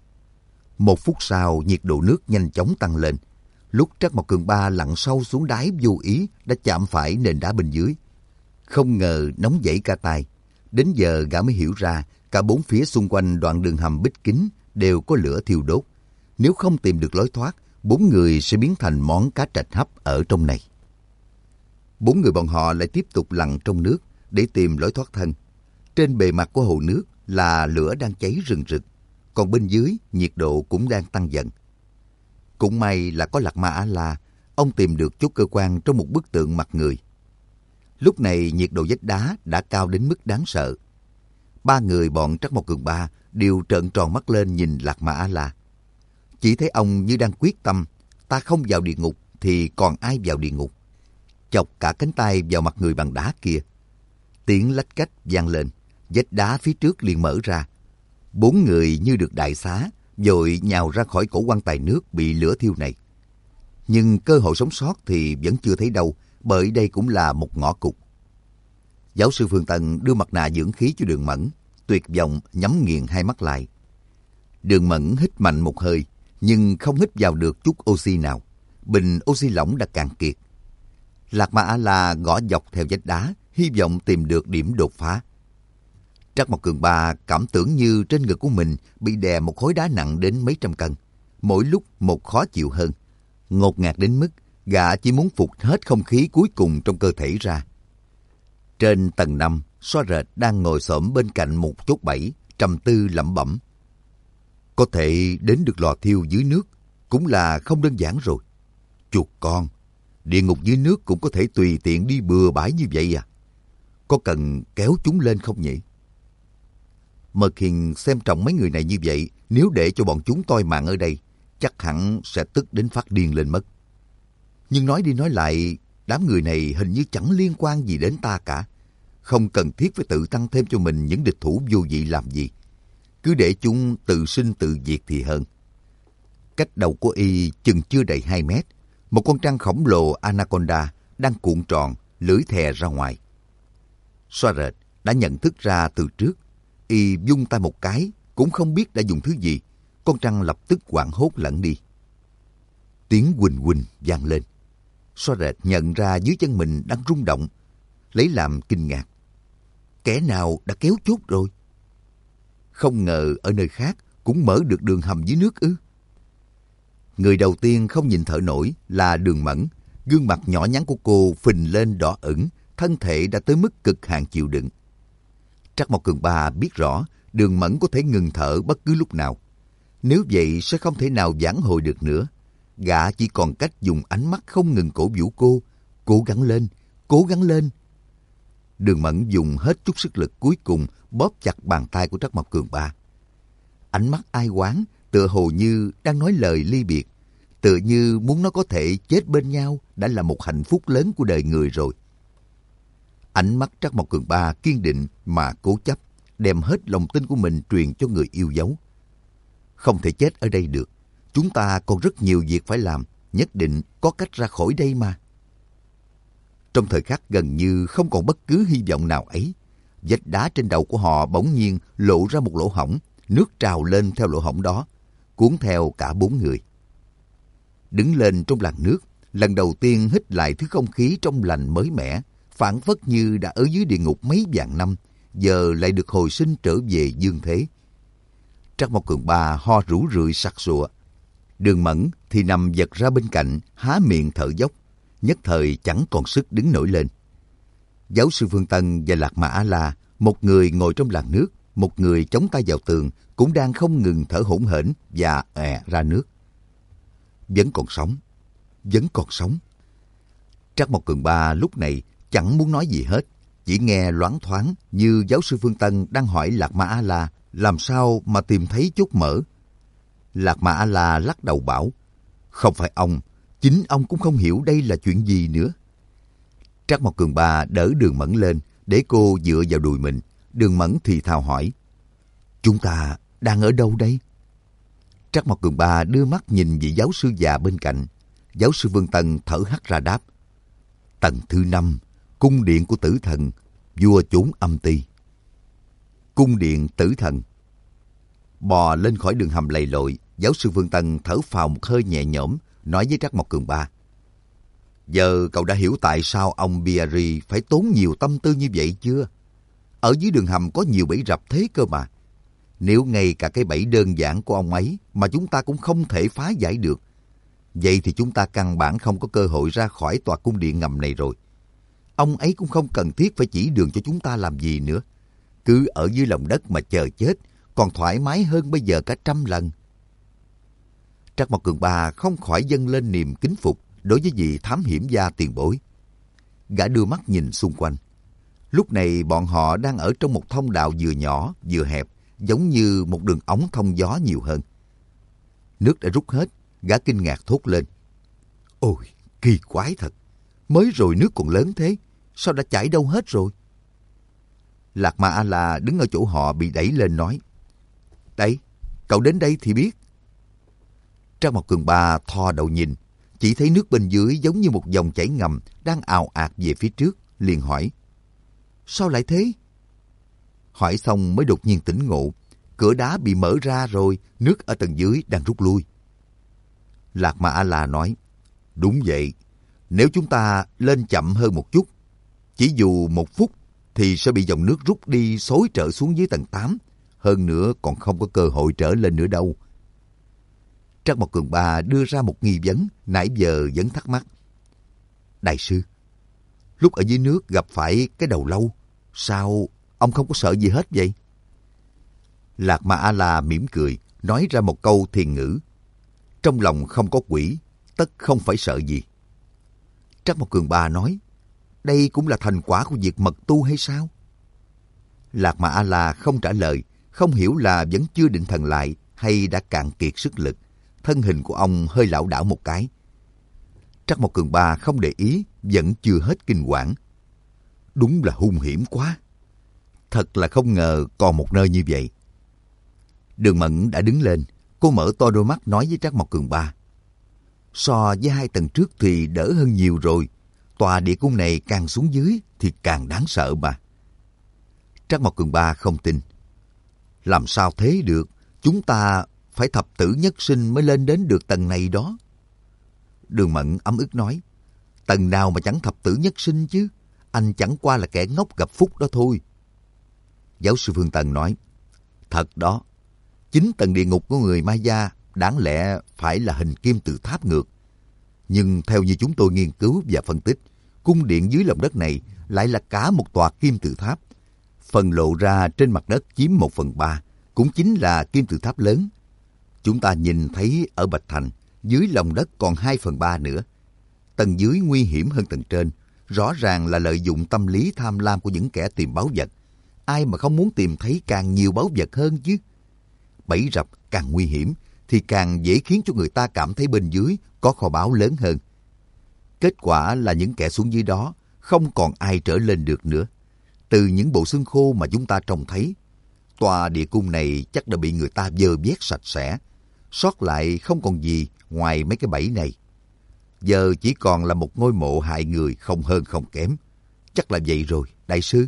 1 phút sau, nhiệt độ nước nhanh chóng tăng lên. Lúc Trắc Mộc Cường Ba lặn sâu xuống đáy vô ý đã chạm phải nền đá bên dưới. Không ngờ nóng dậy cả tay. Đến giờ gã mới hiểu ra cả 4 phía xung quanh đoạn đường hầm bích kín đều có lửa thiêu đốt. Nếu không tìm được lối thoát, 4 người sẽ biến thành món cá trạch hấp ở trong này. 4 người bọn họ lại tiếp tục lặn trong nước để tìm lối thoát thân. Trên bề mặt của hồ nước là lửa đang cháy rừng rực, còn bên dưới nhiệt độ cũng đang tăng dần. Cũng may là có Lạc Mà A-la, ông tìm được chốt cơ quan trong một bức tượng mặt người. Lúc này nhiệt độ vách đá đã cao đến mức đáng sợ. 3 người bọn Trắc Mộc Cường Ba đều trợn tròn mắt lên nhìn Lạc Mà A-la. Chỉ thấy ông như đang quyết tâm, ta không vào địa ngục thì còn ai vào địa ngục. Chọc cả cánh tay vào mặt người bằng đá kia. Tiếng lách cách vang lên, vách đá phía trước liền mở ra. 4 người như được đại xá, vội nhào ra khỏi cổ quan tài nước bị lửa thiêu này. Nhưng cơ hội sống sót thì vẫn chưa thấy đâu, bởi đây cũng là một ngõ cụt. Giáo sư Phương Tân đưa mặt nạ dưỡng khí cho Đường Mẫn, tuyệt vọng nhắm nghiền hai mắt lại. Đường Mẫn hít mạnh một hơi, nhưng không hít vào được chút oxy nào. Bình oxy lỏng đã cạn kiệt. Lạc Mà A-la gõ dọc theo vách đá, hy vọng tìm được điểm đột phá. Trắc Mộc Cường Ba cảm tưởng như trên ngực của mình bị đè một khối đá nặng đến mấy trăm cân, mỗi lúc một khó chịu hơn. Ngột ngạt đến mức gã chỉ muốn phụt hết không khí cuối cùng trong cơ thể ra. Trên tầng 5, Xóa Rệt đang ngồi xổm bên cạnh một chốt bẫy, trầm tư lẩm bẩm. Có thể đến được lò thiêu dưới nước cũng là không đơn giản rồi. Chuột con, địa ngục dưới nước cũng có thể tùy tiện đi bừa bãi như vậy à? Có cần kéo chúng lên không nhỉ? Mật Hiền xem trọng mấy người này như vậy, nếu để cho bọn chúng toi mạng ở đây, chắc hẳn sẽ tức đến phát điên lên mất. Nhưng nói đi nói lại, đám người này hình như chẳng liên quan gì đến ta cả. Không cần thiết phải tự tăng thêm cho mình những địch thủ vô vị làm gì. Cứ để chúng tự sinh tự diệt thì hơn. Cách đầu của y chừng chưa đầy 2 mét, một con trăng khổng lồ Anaconda đang cuộn tròn, lưỡi thè ra ngoài. Xóa Rệt đã nhận thức ra từ trước. Y vung tay một cái, cũng không biết đã dùng thứ gì. Con trăng lập tức hoảng hốt lẫn đi. Tiếng huỳnh huỳnh vang lên. Xóa Rệt nhận ra dưới chân mình đang rung động, lấy làm kinh ngạc. Kẻ nào đã kéo chốt rồi? Không ngờ ở nơi khác cũng mở được đường hầm dưới nước ư? Người đầu tiên không nhìn thở nổi là Đường Mẫn. Gương mặt nhỏ nhắn của cô phình lên đỏ ửng, thân thể đã tới mức cực hạn chịu đựng. Trắc Mộc Cường Ba biết rõ Đường Mẫn có thể ngừng thở bất cứ lúc nào. Nếu vậy sẽ không thể nào vãn hồi được nữa. Gã chỉ còn cách dùng ánh mắt không ngừng cổ vũ cô. Cố gắng lên, cố gắng lên. Đường Mẫn dùng hết chút sức lực cuối cùng bóp chặt bàn tay của Trắc Mộc Cường Ba. Ánh mắt ai oán, tựa hồ như đang nói lời ly biệt. Tựa như muốn nó có thể chết bên nhau đã là một hạnh phúc lớn của đời người rồi. Ánh mắt Trắc Mộc Cường Ba kiên định mà cố chấp, đem hết lòng tin của mình truyền cho người yêu dấu. Không thể chết ở đây được. Chúng ta còn rất nhiều việc phải làm. Nhất định có cách ra khỏi đây mà. Trong thời khắc gần như không còn bất cứ hy vọng nào ấy, vách đá trên đầu của họ bỗng nhiên lộ ra một lỗ hổng. Nước trào lên theo lỗ hổng đó, cuốn theo cả 4 người. Đứng lên trong làn nước, lần đầu tiên hít lại thứ không khí trong lành mới mẻ, phảng phất như đã ở dưới địa ngục mấy vạn năm, giờ lại được hồi sinh trở về dương thế. Trắc Mộc Cường Ba ho rũ rượi sặc sụa. Đường Mẫn thì nằm giật ra bên cạnh, há miệng thở dốc, nhất thời chẳng còn sức đứng nổi lên. Giáo sư Phương Tân và Lạc Ma A-la, một người ngồi trong làn nước, một người chống tay vào tường, cũng đang không ngừng thở hổn hển và ra nước. Vẫn còn sống, vẫn còn sống. Trắc Mộc Cường Ba lúc này chẳng muốn nói gì hết, chỉ nghe loáng thoáng như giáo sư Phương Tân đang hỏi Lạc Ma A-la làm sao mà tìm thấy chốt mở. Lạc Ma A-la lắc đầu bảo, không phải ông, chính ông cũng không hiểu đây là chuyện gì nữa. Trắc Mộc Cường Ba đỡ Đường Mẫn lên, để cô dựa vào đùi mình. Đường Mẫn thì thào hỏi, chúng ta đang ở đâu đây? Trắc Mộc Cường Ba đưa mắt nhìn vị giáo sư già bên cạnh. Giáo sư Vương Tân thở hắt ra đáp, tầng thứ 5, cung điện của tử thần, vua chốn âm ti. Cung điện tử thần. Bò lên khỏi đường hầm lầy lội, giáo sư Vương Tân thở phào một hơi nhẹ nhõm, nói với Trắc Mộc Cường Ba, giờ cậu đã hiểu tại sao ông Biari phải tốn nhiều tâm tư như vậy chưa? Ở dưới đường hầm có nhiều bẫy rập thế cơ mà. Nếu ngay cả cái bẫy đơn giản của ông ấy mà chúng ta cũng không thể phá giải được, vậy thì chúng ta căn bản không có cơ hội ra khỏi tòa cung điện ngầm này rồi. Ông ấy cũng không cần thiết phải chỉ đường cho chúng ta làm gì nữa. Cứ ở dưới lòng đất mà chờ chết còn thoải mái hơn bây giờ cả 100 lần. Trắc Mộc Cường Ba không khỏi dâng lên niềm kính phục đối với vị thám hiểm gia tiền bối. Gã đưa mắt nhìn xung quanh. Lúc này bọn họ đang ở trong một thông đạo vừa nhỏ vừa hẹp, giống như một đường ống thông gió nhiều hơn. Nước đã rút hết, gã kinh ngạc thốt lên. Ôi, kỳ quái thật, mới rồi nước còn lớn thế, sao đã chảy đâu hết rồi? Lạc Ma A-la đứng ở chỗ họ bị đẩy lên nói, đấy, cậu đến đây thì biết. Trắc Mộc Cường Ba thò đầu nhìn, chỉ thấy nước bên dưới giống như một dòng chảy ngầm đang ào ạt về phía trước, liền hỏi, sao lại thế? Hỏi xong mới đột nhiên tỉnh ngộ, cửa đá bị mở ra rồi, nước ở tầng dưới đang rút lui. Lạc Ma A-la nói, đúng vậy, nếu chúng ta lên chậm hơn một chút, chỉ dù 1 phút thì sẽ bị dòng nước rút đi xối trở xuống dưới tầng 8, hơn nữa còn không có cơ hội trở lên nữa đâu. Trắc Mộc Cường Ba đưa ra một nghi vấn nãy giờ vẫn thắc mắc. Đại sư, lúc ở dưới nước gặp phải cái đầu lâu, sao ông không có sợ gì hết vậy? Lạc Ma A-la mỉm cười, nói ra một câu thiền ngữ. Trong lòng không có quỷ, tất không phải sợ gì. Trắc Mộc Cường Ba nói, đây cũng là thành quả của việc mật tu hay sao? Lạc Ma A-la không trả lời, không hiểu là vẫn chưa định thần lại hay đã cạn kiệt sức lực. Thân hình của ông hơi lảo đảo một cái. Trắc Mộc Cường Ba không để ý, vẫn chưa hết kinh quản. Đúng là hung hiểm quá. Thật là không ngờ còn một nơi như vậy. Đường Mẫn đã đứng lên, cô mở to đôi mắt nói với Trắc Mộc Cường Ba. So với 2 tầng trước thì đỡ hơn nhiều rồi. Tòa địa cung này càng xuống dưới thì càng đáng sợ mà. Trắc Mộc Cường Ba không tin. Làm sao thế được? Chúng ta phải thập tử nhất sinh mới lên đến được tầng này đó. Đường Mẫn ấm ức nói, tầng nào mà chẳng thập tử nhất sinh chứ, anh chẳng qua là kẻ ngốc gặp phúc đó thôi. Giáo sư Phương Tân nói, thật đó, 9 tầng địa ngục của người Maya đáng lẽ phải là hình kim tự tháp ngược. Nhưng theo như chúng tôi nghiên cứu và phân tích, cung điện dưới lòng đất này lại là cả một tòa kim tự tháp. Phần lộ ra trên mặt đất chiếm 1/3, cũng chính là kim tự tháp lớn. Chúng ta nhìn thấy ở Bạch Thành, dưới lòng đất còn 2/3 nữa. Tầng dưới nguy hiểm hơn tầng trên, rõ ràng là lợi dụng tâm lý tham lam của những kẻ tìm báu vật. Ai mà không muốn tìm thấy càng nhiều báu vật hơn chứ? Bẫy rập càng nguy hiểm thì càng dễ khiến cho người ta cảm thấy bên dưới có kho báu lớn hơn. Kết quả là những kẻ xuống dưới đó không còn ai trở lên được nữa. Từ những bộ xương khô mà chúng ta trông thấy, tòa địa cung này chắc đã bị người ta dơ vét sạch sẽ. Sót lại không còn gì ngoài mấy cái bẫy này. Giờ chỉ còn là một ngôi mộ hại người không hơn không kém. Chắc là vậy rồi, đại sư.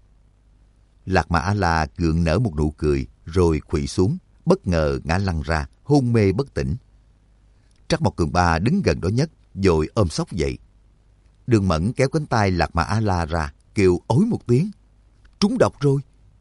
Lạc Mà A-la gượng nở một nụ cười rồi khuỵu xuống, bất ngờ ngã lăn ra, hôn mê bất tỉnh. Trắc Mộc Cường Ba đứng gần đó nhất, rồi ôm xốc dậy. Đường Mẫn kéo cánh tay Lạc Mà A-la ra, kêu ối một tiếng. Trúng độc rồi.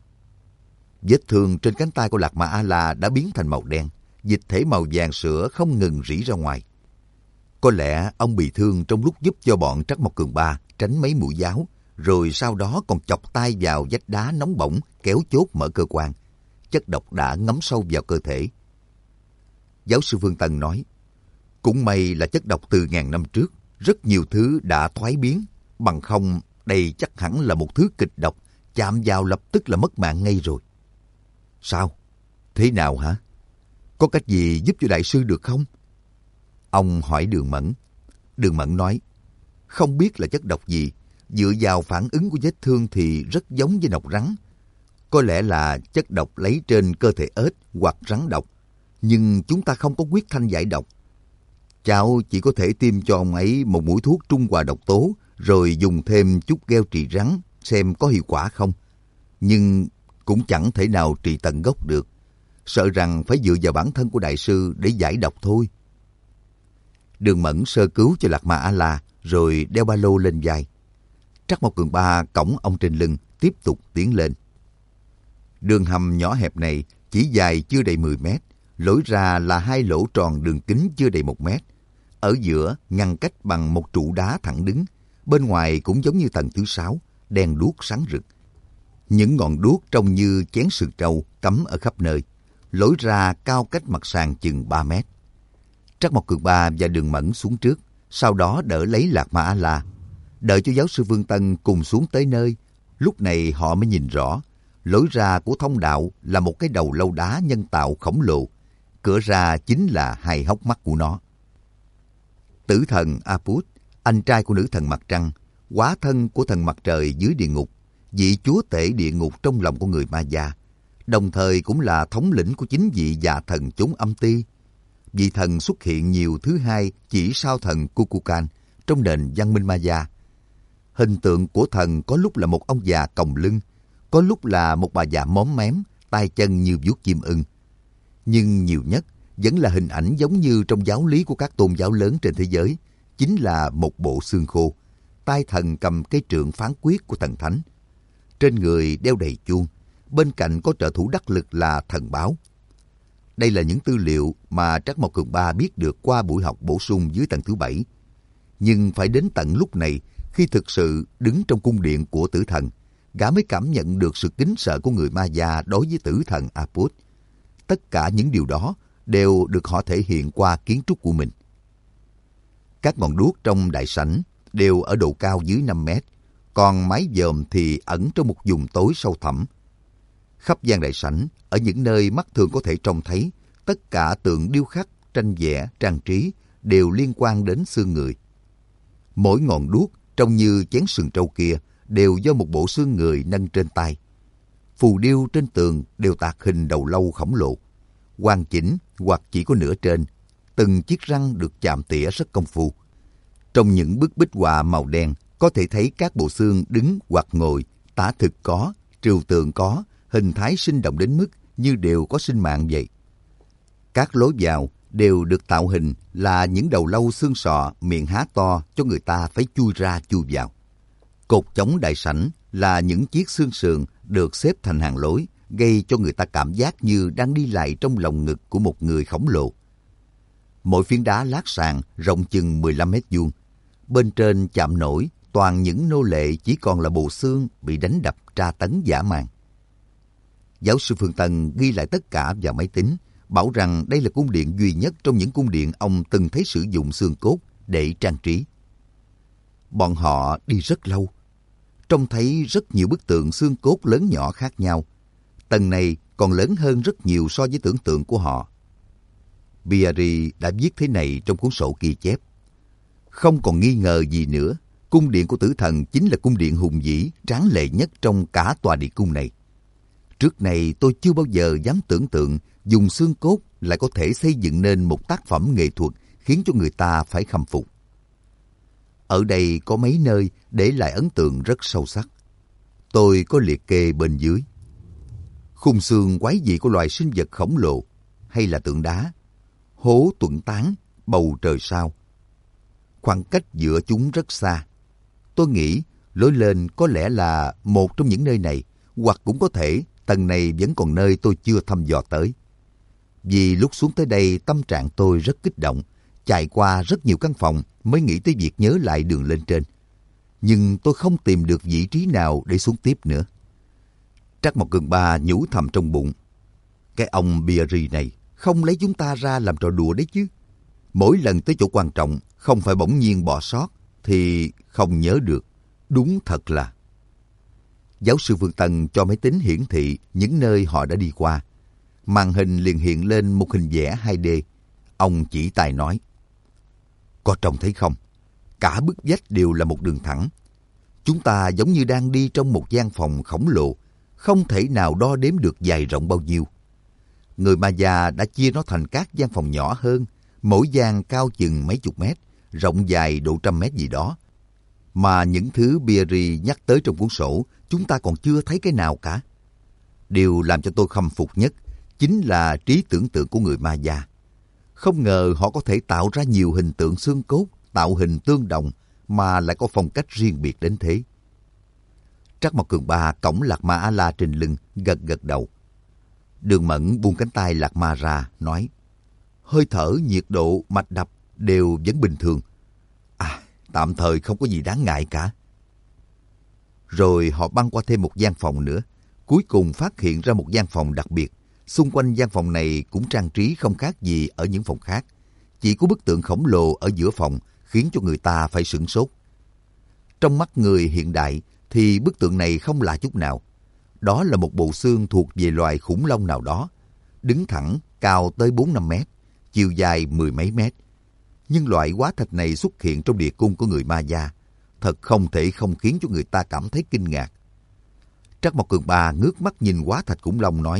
Vết thương trên cánh tay của Lạc Mà A-la đã biến thành màu đen, dịch thể màu vàng sữa không ngừng rỉ ra ngoài. Có lẽ ông bị thương trong lúc giúp cho bọn Trắc Mộc Cường Ba tránh mấy mũi giáo, rồi sau đó còn chọc tay vào vách đá nóng bỏng kéo chốt mở cơ quan. Chất độc đã ngấm sâu vào cơ thể. Giáo sư Phương Tân nói, cũng may là chất độc từ ngàn năm trước, rất nhiều thứ đã thoái biến, bằng không đây chắc hẳn là một thứ kịch độc, chạm vào lập tức là mất mạng ngay rồi. Sao? Thế nào hả? Có cách gì giúp cho đại sư được không? Ông hỏi Đường Mẫn. Đường Mẫn nói, không biết là chất độc gì, dựa vào phản ứng của vết thương thì rất giống với độc rắn. Có lẽ là chất độc lấy trên cơ thể ếch hoặc rắn độc, nhưng chúng ta không có huyết thanh giải độc. Cháu chỉ có thể tiêm cho ông ấy một mũi thuốc trung hòa độc tố, rồi dùng thêm chút gheo trị rắn xem có hiệu quả không. Nhưng cũng chẳng thể nào trị tận gốc được. Sợ rằng phải dựa vào bản thân của đại sư để giải độc thôi. Đường Mẫn sơ cứu cho Lạc Mà A-la, rồi đeo ba lô lên vai. Trắc Mộc Cường Ba cõng ông trên lưng, tiếp tục tiến lên. Đường hầm nhỏ hẹp này chỉ dài chưa đầy 10 mét, lối ra là hai lỗ tròn đường kính chưa đầy 1 mét. Ở giữa ngăn cách bằng một trụ đá thẳng đứng, bên ngoài cũng giống như tầng thứ 6, đèn đuốc sáng rực. Những ngọn đuốc trông như chén sừng trâu cắm ở khắp nơi. Lối ra cao cách mặt sàn chừng 3 mét. Trắc Mộc Cường Ba và Đường Mẫn xuống trước, sau đó đỡ lấy Lạc Mà A-la. Đợi cho giáo sư Vương Tân cùng xuống tới nơi, lúc này họ mới nhìn rõ. Lối ra của thông đạo là một cái đầu lâu đá nhân tạo khổng lồ. Cửa ra chính là hai hốc mắt của nó. Tử thần Aput, anh trai của nữ thần mặt trăng, hóa thân của thần mặt trời dưới địa ngục, vị chúa tể địa ngục trong lòng của người Maya, đồng thời cũng là thống lĩnh của chính vị dạ thần chốn âm ti. Vị thần xuất hiện nhiều thứ hai chỉ sau thần Kukulkan trong nền văn minh Maya. Hình tượng của thần có lúc là một ông già còng lưng, có lúc là một bà già móm mém, tay chân như vuốt chim ưng. Nhưng nhiều nhất vẫn là hình ảnh giống như trong giáo lý của các tôn giáo lớn trên thế giới, chính là một bộ xương khô, tay thần cầm cái trượng phán quyết của thần thánh. Trên người đeo đầy chuông, bên cạnh có trợ thủ đắc lực là thần báo. Đây là những tư liệu mà Trắc Mộc Cường Ba biết được qua buổi học bổ sung dưới tầng thứ 7. Nhưng phải đến tận lúc này, khi thực sự đứng trong cung điện của tử thần, gã mới cảm nhận được sự kính sợ của người Maya đối với tử thần Aput. Tất cả những điều đó đều được họ thể hiện qua kiến trúc của mình. Các ngọn đuốc trong đại sảnh đều ở độ cao dưới 5 mét, còn mái dòm thì ẩn trong một vùng tối sâu thẳm. Khắp gian đại sảnh, ở những nơi mắt thường có thể trông thấy, tất cả tượng điêu khắc, tranh vẽ, trang trí đều liên quan đến xương người. Mỗi ngọn đuốc trông như chén sừng trâu kia đều do một bộ xương người nâng trên tay. Phù điêu trên tường đều tạc hình đầu lâu khổng lồ, hoàn chỉnh hoặc chỉ có nửa trên. Từng chiếc răng được chạm tỉa rất công phu. Trong những bức bích họa màu đen, có thể thấy các bộ xương đứng hoặc ngồi, tả thực có, trừu tượng có, hình thái sinh động đến mức như đều có sinh mạng vậy. Các lối vào đều được tạo hình là những đầu lâu xương sọ, miệng há to cho người ta phải chui ra chui vào. Cột chống đại sảnh là những chiếc xương sườn được xếp thành hàng lối, gây cho người ta cảm giác như đang đi lại trong lồng ngực của một người khổng lồ. Mỗi phiến đá lát sàn rộng chừng 15 mét vuông. Bên trên chạm nổi toàn những nô lệ chỉ còn là bộ xương bị đánh đập tra tấn dã man. Giáo sư Phương Tân ghi lại tất cả vào máy tính, bảo rằng đây là cung điện duy nhất trong những cung điện ông từng thấy sử dụng xương cốt để trang trí. Bọn họ đi rất lâu, trông thấy rất nhiều bức tượng xương cốt lớn nhỏ khác nhau. Tầng này còn lớn hơn rất nhiều so với tưởng tượng của họ. Biari đã viết thế này trong cuốn sổ ghi chép. Không còn nghi ngờ gì nữa, cung điện của tử thần chính là cung điện hùng vĩ, tráng lệ nhất trong cả tòa địa cung này. Trước này tôi chưa bao giờ dám tưởng tượng dùng xương cốt lại có thể xây dựng nên một tác phẩm nghệ thuật khiến cho người ta phải khâm phục. Ở đây có mấy nơi để lại ấn tượng rất sâu sắc. Tôi có liệt kê bên dưới. Khung xương quái dị của loài sinh vật khổng lồ, hay là tượng đá, hố tuẫn tán, bầu trời sao. Khoảng cách giữa chúng rất xa. Tôi nghĩ lối lên có lẽ là một trong những nơi này, hoặc cũng có thể tầng này vẫn còn nơi tôi chưa thăm dò tới. Vì lúc xuống tới đây tâm trạng tôi rất kích động, chạy qua rất nhiều căn phòng mới nghĩ tới việc nhớ lại đường lên trên. Nhưng tôi không tìm được vị trí nào để xuống tiếp nữa. Trắc Mộc Cường Ba nhủ thầm trong bụng. Cái ông Biari này không lấy chúng ta ra làm trò đùa đấy chứ. Mỗi lần tới chỗ quan trọng không phải bỗng nhiên bỏ sót thì không nhớ được. Đúng thật là. Giáo sư Phương Tân cho máy tính hiển thị những nơi họ đã đi qua. Màn hình liền hiện lên một hình vẽ 2D. Ông chỉ tay nói. Có trông thấy không? Cả bức vách đều là một đường thẳng. Chúng ta giống như đang đi trong một gian phòng khổng lồ, không thể nào đo đếm được dài rộng bao nhiêu. Người Maya đã chia nó thành các gian phòng nhỏ hơn, mỗi gian cao chừng mấy chục mét, rộng dài độ 100 mét gì đó. Mà những thứ Biari nhắc tới trong cuốn sổ, chúng ta còn chưa thấy cái nào cả. Điều làm cho tôi khâm phục nhất chính là trí tưởng tượng của người Maya. Không ngờ họ có thể tạo ra nhiều hình tượng xương cốt, tạo hình tương đồng mà lại có phong cách riêng biệt đến thế. Trắc Mộc Cường Ba cõng Lạc Ma A-la trên lưng, gật gật đầu. Đường Mẫn buông cánh tay Lạc Ma ra, nói: hơi thở, nhiệt độ, mạch đập đều vẫn bình thường. À, tạm thời không có gì đáng ngại cả. Rồi họ băng qua thêm một gian phòng nữa, cuối cùng phát hiện ra một gian phòng đặc biệt. Xung quanh gian phòng này cũng trang trí không khác gì ở những phòng khác. Chỉ có bức tượng khổng lồ ở giữa phòng khiến cho người ta phải sửng sốt. Trong mắt người hiện đại thì bức tượng này không lạ chút nào. Đó là một bộ xương thuộc về loài khủng long nào đó, đứng thẳng, cao tới 4-5 mét, chiều dài 10 mấy mét. Nhưng loại hóa thạch này xuất hiện trong địa cung của người Maya, thật không thể không khiến cho người ta cảm thấy kinh ngạc. Trắc Mộc Cường Ba ngước mắt nhìn hóa thạch khủng long nói: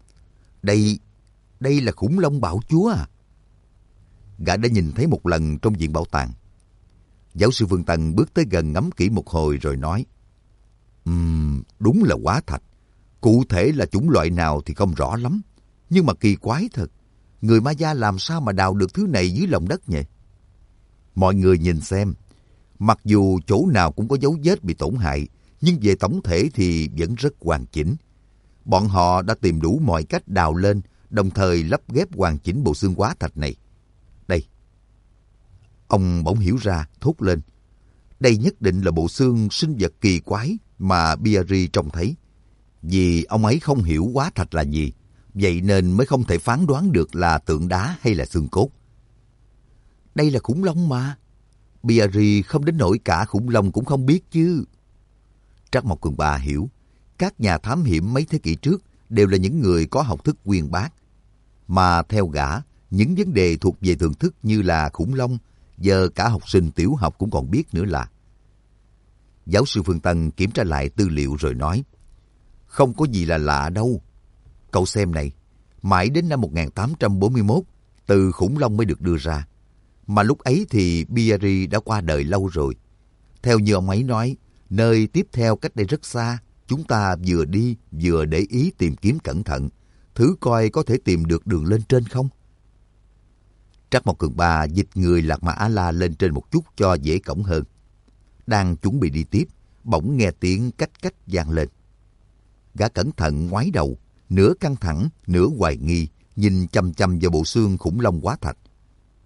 Đây là khủng long bạo chúa à? Gã đã nhìn thấy một lần trong viện bảo tàng. Giáo sư Phương Tân bước tới gần ngắm kỹ một hồi rồi nói: đúng là hóa thạch. Cụ thể là chủng loại nào thì không rõ lắm. Nhưng mà kỳ quái thật. Người Maya làm sao mà đào được thứ này dưới lòng đất nhỉ? Mọi người nhìn xem. Mặc dù chỗ nào cũng có dấu vết bị tổn hại, nhưng về tổng thể thì vẫn rất hoàn chỉnh. Bọn họ đã tìm đủ mọi cách đào lên, đồng thời lắp ghép hoàn chỉnh bộ xương hóa thạch này. Đây. Ông bỗng hiểu ra, thốt lên. Đây nhất định là bộ xương sinh vật kỳ quái mà Biari trông thấy. Vì ông ấy không hiểu hóa thạch là gì, vậy nên mới không thể phán đoán được là tượng đá hay là xương cốt. Đây là khủng long mà. Biari không đến nỗi cả khủng long cũng không biết chứ. Trắc Mộc Cường Ba hiểu. Các nhà thám hiểm mấy thế kỷ trước đều là những người có học thức uyên bác. Mà theo gã, những vấn đề thuộc về thưởng thức như là khủng long, giờ cả học sinh tiểu học cũng còn biết nữa là. Giáo sư Phương Tân kiểm tra lại tư liệu rồi nói: không có gì là lạ đâu. Cậu xem này, mãi đến năm 1841, từ khủng long mới được đưa ra. Mà lúc ấy thì Biari đã qua đời lâu rồi. Theo như ông ấy nói, nơi tiếp theo cách đây rất xa, chúng ta vừa đi vừa để ý tìm kiếm cẩn thận, thử coi có thể tìm được đường lên trên không. Trắc Mộc Cường Ba dịch người Lạc Ma A-la lên trên một chút cho dễ cõng hơn. Đang chuẩn bị đi tiếp, bỗng nghe tiếng cách cách vang lên. Gã cẩn thận ngoái đầu, nửa căng thẳng, nửa hoài nghi, nhìn chăm chăm vào bộ xương khủng long hóa thạch.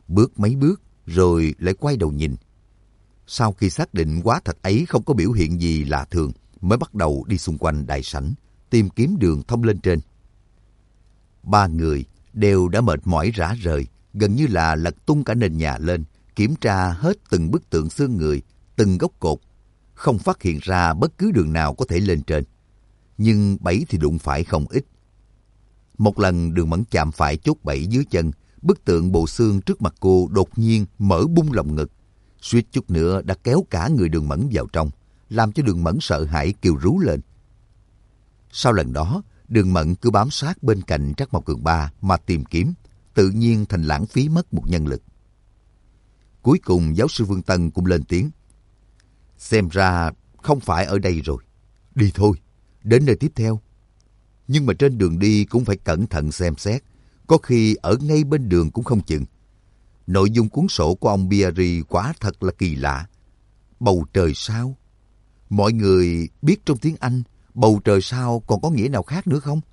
Bước mấy bước rồi lại quay đầu nhìn. Sau khi xác định hóa thạch ấy không có biểu hiện gì lạ thường, mới bắt đầu đi xung quanh đại sảnh, tìm kiếm đường thông lên trên. Ba người đều đã mệt mỏi rã rời, gần như là lật tung cả nền nhà lên, kiểm tra hết từng bức tượng xương người, từng gốc cột, không phát hiện ra bất cứ đường nào có thể lên trên. Nhưng bẫy thì đụng phải không ít. Một lần Đường Mẫn chạm phải chốt bẫy dưới chân, bức tượng bộ xương trước mặt cô đột nhiên mở bung lồng ngực, suýt chút nữa đã kéo cả người Đường Mẫn vào trong, làm cho Đường Mẫn sợ hãi kêu rú lên. Sau lần đó, Đường Mẫn cứ bám sát bên cạnh Trác Mộc Cường Ba mà tìm kiếm, tự nhiên thành lãng phí mất một nhân lực. Cuối cùng giáo sư Vương Tân cũng lên tiếng. Xem ra không phải ở đây rồi. Đi thôi, đến nơi tiếp theo. Nhưng mà trên đường đi cũng phải cẩn thận xem xét, có khi ở ngay bên đường cũng không chừng. Nội dung cuốn sổ của ông Biari quả thật là kỳ lạ. Bầu trời sao? Mọi người biết trong tiếng Anh, bầu trời sao còn có nghĩa nào khác nữa không?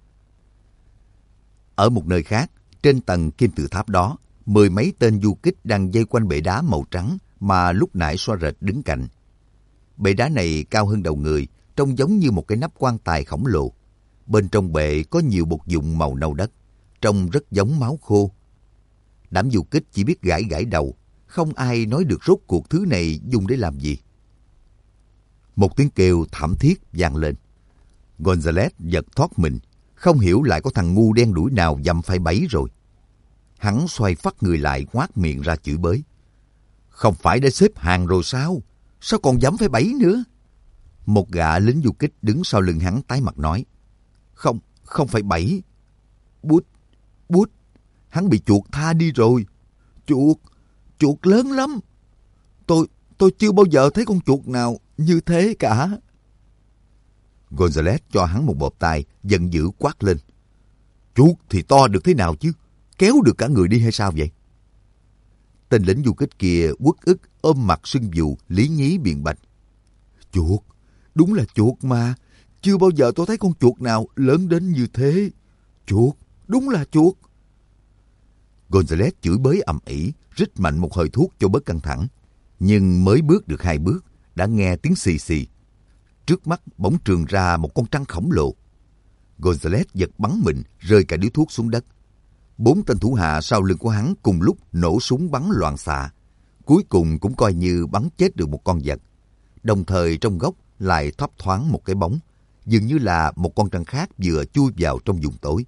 Ở một nơi khác, trên tầng kim tự tháp đó, 10 mấy tên du kích đang dây quanh bệ đá màu trắng mà lúc nãy Xoa Rệt đứng cạnh. Bệ đá này cao hơn đầu người, trông giống như một cái nắp quan tài khổng lồ. Bên trong bệ có nhiều bột dụng màu nâu đất, trông rất giống máu khô. Đám du kích chỉ biết gãi gãi đầu, không ai nói được rốt cuộc thứ này dùng để làm gì. Một tiếng kêu thảm thiết vang lên. Gonzales giật thoát mình, không hiểu lại có thằng ngu đen đuổi nào dầm phải bẫy rồi. Hắn xoay phắt người lại ngoác miệng ra chửi bới. Không phải đã xếp hàng rồi sao? Sao còn dám phải bẫy nữa? Một gã lính du kích đứng sau lưng hắn tái mặt nói. Không phải bẫy. Bút, hắn bị chuột tha đi rồi. Chuột lớn lắm. Tôi chưa bao giờ thấy con chuột nào như thế cả. Gonzales cho hắn một bộp tai, giận dữ quát lên. Chuột thì to được thế nào chứ? Kéo được cả người đi hay sao vậy? Tên lính du kích kia uất ức ôm mặt sưng vù, lý nhí biện bạch. Chuột, đúng là chuột mà. Chưa bao giờ tôi thấy con chuột nào lớn đến như thế. Chuột, đúng là chuột. Gonzales chửi bới ầm ĩ, rít mạnh một hơi thuốc cho bớt căng thẳng. Nhưng mới bước được 2 bước, đã nghe tiếng xì xì. Trước mắt bỗng trường ra một con trăng khổng lồ. Gonzales giật bắn mình, rơi cả điếu thuốc xuống đất. 4 tên thủ hạ sau lưng của hắn cùng lúc nổ súng bắn loạn xạ. Cuối cùng cũng coi như bắn chết được một con vật. Đồng thời trong góc lại thấp thoáng một cái bóng, dường như là một con trăng khác vừa chui vào trong vùng tối.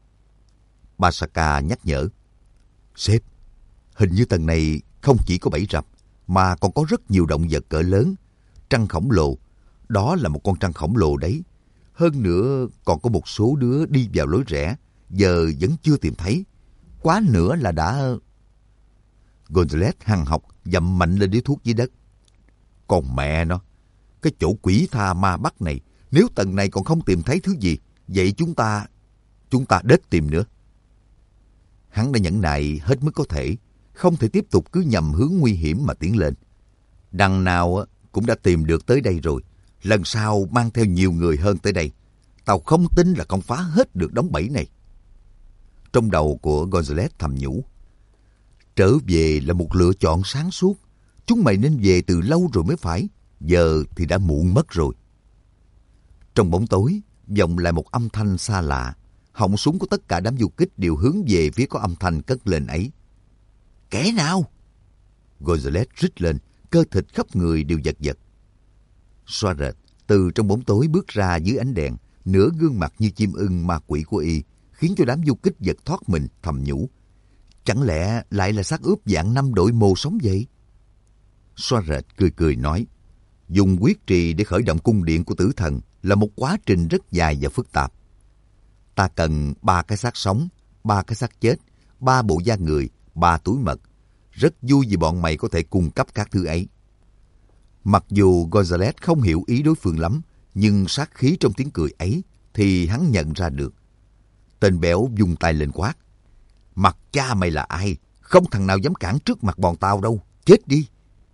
Basaka nhắc nhở. Sếp, hình như tầng này không chỉ có bẫy rập, mà còn có rất nhiều động vật cỡ lớn. Trăng khổng lồ, đó là một con trăng khổng lồ đấy. Hơn nữa còn có một số đứa đi vào lối rẽ, giờ vẫn chưa tìm thấy. Quá nữa là đã... Gonzales hằn học dậm mạnh lên điếu thuốc dưới đất. Còn mẹ nó, cái chỗ quỷ tha ma bắt này, nếu tầng này còn không tìm thấy thứ gì, vậy chúng ta đết tìm nữa. Hắn đã nhẫn nại hết mức có thể, không thể tiếp tục cứ nhằm hướng nguy hiểm mà tiến lên. Đằng nào cũng đã tìm được tới đây rồi, lần sau mang theo nhiều người hơn tới đây. Tao không tin là không phá hết được đống bẫy này. Trong đầu của Gonzales thầm nhủ. Trở về là một lựa chọn sáng suốt. Chúng mày nên về từ lâu rồi mới phải. Giờ thì đã muộn mất rồi. Trong bóng tối, vọng lại một âm thanh xa lạ. Họng súng của tất cả đám du kích đều hướng về phía có âm thanh cất lên ấy. Kẻ nào? Gonzales rít lên, cơ thịt khắp người đều giật giật. Xoa rệt, từ trong bóng tối bước ra dưới ánh đèn, nửa gương mặt như chim ưng ma quỷ của y, khiến cho đám du kích giật thoát mình thầm nhủ. Chẳng lẽ lại là xác ướp dạng 5 đội mồ sống vậy? Xoa rệt cười cười nói, dùng quyết trì để khởi động cung điện của tử thần là một quá trình rất dài và phức tạp. Ta cần 3 cái xác sống, 3 cái xác chết, 3 bộ da người, 3 túi mật. Rất vui vì bọn mày có thể cung cấp các thứ ấy. Mặc dù Gonzales không hiểu ý đối phương lắm, nhưng sát khí trong tiếng cười ấy thì hắn nhận ra được. Tên béo vung tay lên quát. Mặt cha mày là ai? Không thằng nào dám cản trước mặt bọn tao đâu. Chết đi!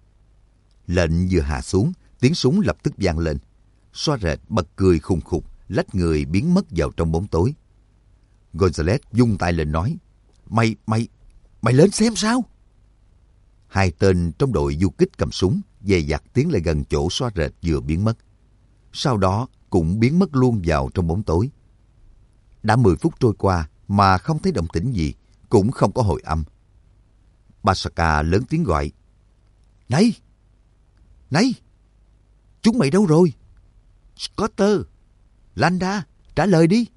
Lệnh vừa hạ xuống, tiếng súng lập tức vang lên. Xoa rệt bật cười khùng khục, lách người biến mất vào trong bóng tối. Gonzales vung tay lên nói. Mày lên xem sao? Hai tên trong đội du kích cầm súng, dè dặt tiến lại gần chỗ xóa rệt vừa biến mất. Sau đó cũng biến mất luôn vào trong bóng tối. Đã 10 phút trôi qua mà không thấy động tĩnh gì, cũng không có hồi âm. Basaka lớn tiếng gọi. Này! Này! Chúng mày đâu rồi? Scotter! Landa! Trả lời đi!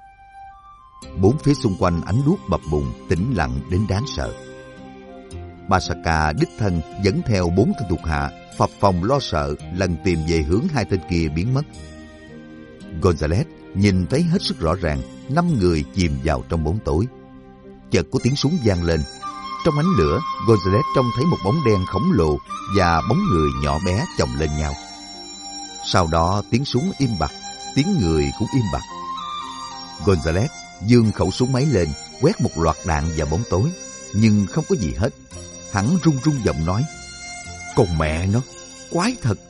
Bốn phía xung quanh ánh đuốc bập bùng, tĩnh lặng đến đáng sợ. Basaka đích thân dẫn theo 4 tên thuộc hạ, phập phồng lo sợ lần tìm về hướng hai tên kia biến mất. Gonzales nhìn thấy hết sức rõ ràng 5 người chìm vào trong bóng tối. Chợt có tiếng súng vang lên. Trong ánh lửa, Gonzales trông thấy một bóng đen khổng lồ và bóng người nhỏ bé chồng lên nhau. Sau đó tiếng súng im bặt, tiếng người cũng im bặt. Gonzales giương khẩu súng máy lên, quét một loạt đạn vào bóng tối, nhưng không có gì hết. Hắn run run giọng nói. Con mẹ nó, quái thật.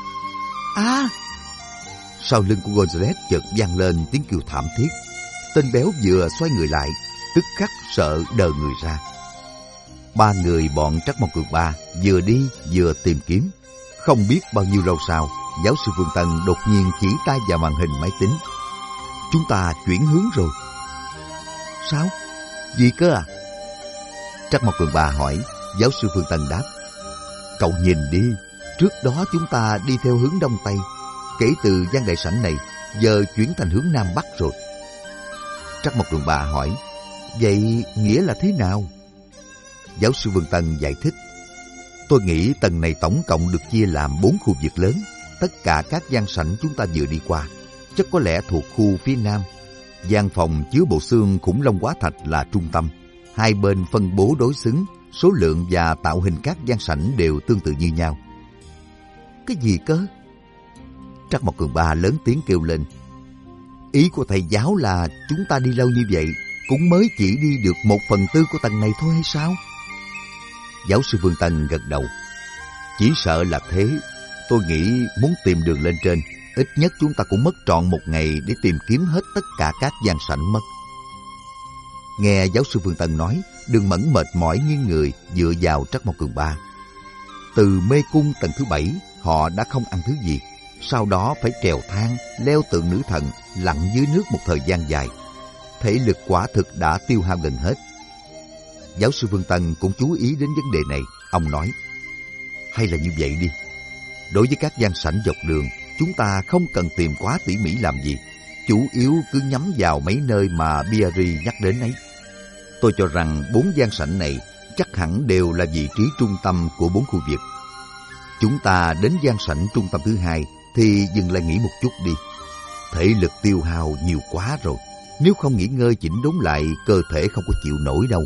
À! Sau lưng của Gonzales chợt vang lên tiếng kêu thảm thiết. Tên béo vừa xoay người lại, tức khắc sợ đờ người ra. 3 người bọn Trắc Mộc Cường Ba vừa đi vừa tìm kiếm. Không biết bao nhiêu lâu sau, giáo sư Phương Tân đột nhiên chỉ tay vào màn hình máy tính. Chúng ta chuyển hướng rồi. Sao? Gì cơ à? Trắc Mộc Cường Ba hỏi. Giáo sư Phương Tân đáp. Cậu nhìn đi, trước đó chúng ta đi theo hướng Đông Tây. Kể từ gian đại sảnh này, giờ chuyển thành hướng Nam Bắc rồi. Trắc Mộc Cường Ba hỏi. Vậy nghĩa là thế nào? Giáo sư Phương Tân giải thích. Tôi nghĩ tầng này tổng cộng được chia làm 4 khu vực lớn. Tất cả các gian sảnh chúng ta vừa đi qua chắc có lẽ thuộc khu phía Nam. Gian phòng chứa bộ xương khủng long hóa thạch là trung tâm. Hai bên phân bố đối xứng, số lượng và tạo hình các gian sảnh đều tương tự như nhau. Cái gì cơ? Trắc Mộc Cường Ba lớn tiếng kêu lên. Ý của thầy giáo là chúng ta đi lâu như vậy cũng mới chỉ đi được 1/4 của tầng này thôi hay sao? Giáo sư Phương Tân gật đầu. Chỉ sợ là thế. Tôi nghĩ muốn tìm đường lên trên, ít nhất chúng ta cũng mất trọn 1 ngày để tìm kiếm hết tất cả các gian sảnh mất. Nghe giáo sư Phương Tân nói, Đường Mẫn mệt mỏi nghiêng người dựa vào Trắc Mộc Cường Ba. Từ mê cung tầng thứ 7, họ đã không ăn thứ gì. Sau đó phải trèo thang, leo tượng nữ thần, lặn dưới nước một thời gian dài. Thể lực quả thực đã tiêu hao gần hết. Giáo sư Phương Tân cũng chú ý đến vấn đề này. Ông nói, hay là như vậy đi. Đối với các gian sảnh dọc đường, chúng ta không cần tìm quá tỉ mỉ làm gì. Chủ yếu cứ nhắm vào mấy nơi mà Biari nhắc đến ấy. Tôi cho rằng 4 gian sảnh này chắc hẳn đều là vị trí trung tâm của 4 khu vực. Chúng ta đến gian sảnh trung tâm thứ 2 thì dừng lại nghỉ một chút đi. Thể lực tiêu hao nhiều quá rồi. Nếu không nghỉ ngơi chỉnh đốn lại, cơ thể không có chịu nổi đâu.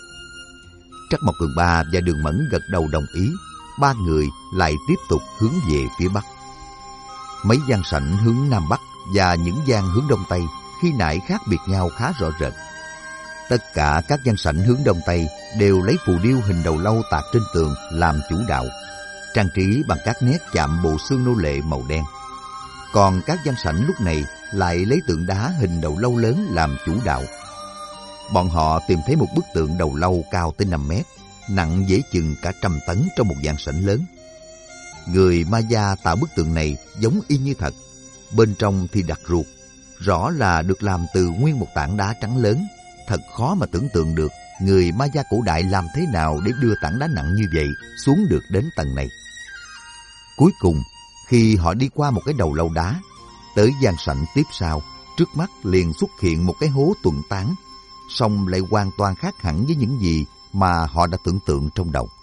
Trắc Mộc Cường Ba và Đường Mẫn gật đầu đồng ý. 3 người lại tiếp tục hướng về phía Bắc. Mấy gian sảnh hướng Nam Bắc và những gian hướng Đông Tây khi nãy khác biệt nhau khá rõ rệt. Tất cả các gian sảnh hướng Đông Tây đều lấy phù điêu hình đầu lâu tạc trên tường làm chủ đạo, trang trí bằng các nét chạm bộ xương nô lệ màu đen. Còn các gian sảnh lúc này lại lấy tượng đá hình đầu lâu lớn làm chủ đạo. Bọn họ tìm thấy một bức tượng đầu lâu cao tới 5 mét, nặng dễ chừng cả 100 tấn trong một gian sảnh lớn. Người Maya tạo bức tượng này giống y như thật. Bên trong thì đặt ruột, rõ là được làm từ nguyên một tảng đá trắng lớn. Thật khó mà tưởng tượng được người Maya cổ đại làm thế nào để đưa tảng đá nặng như vậy xuống được đến tầng này. Cuối cùng, khi họ đi qua một cái đầu lâu đá, tới gian sảnh tiếp sau, trước mắt liền xuất hiện một cái hố tuần tán, song lại hoàn toàn khác hẳn với những gì mà họ đã tưởng tượng trong đầu.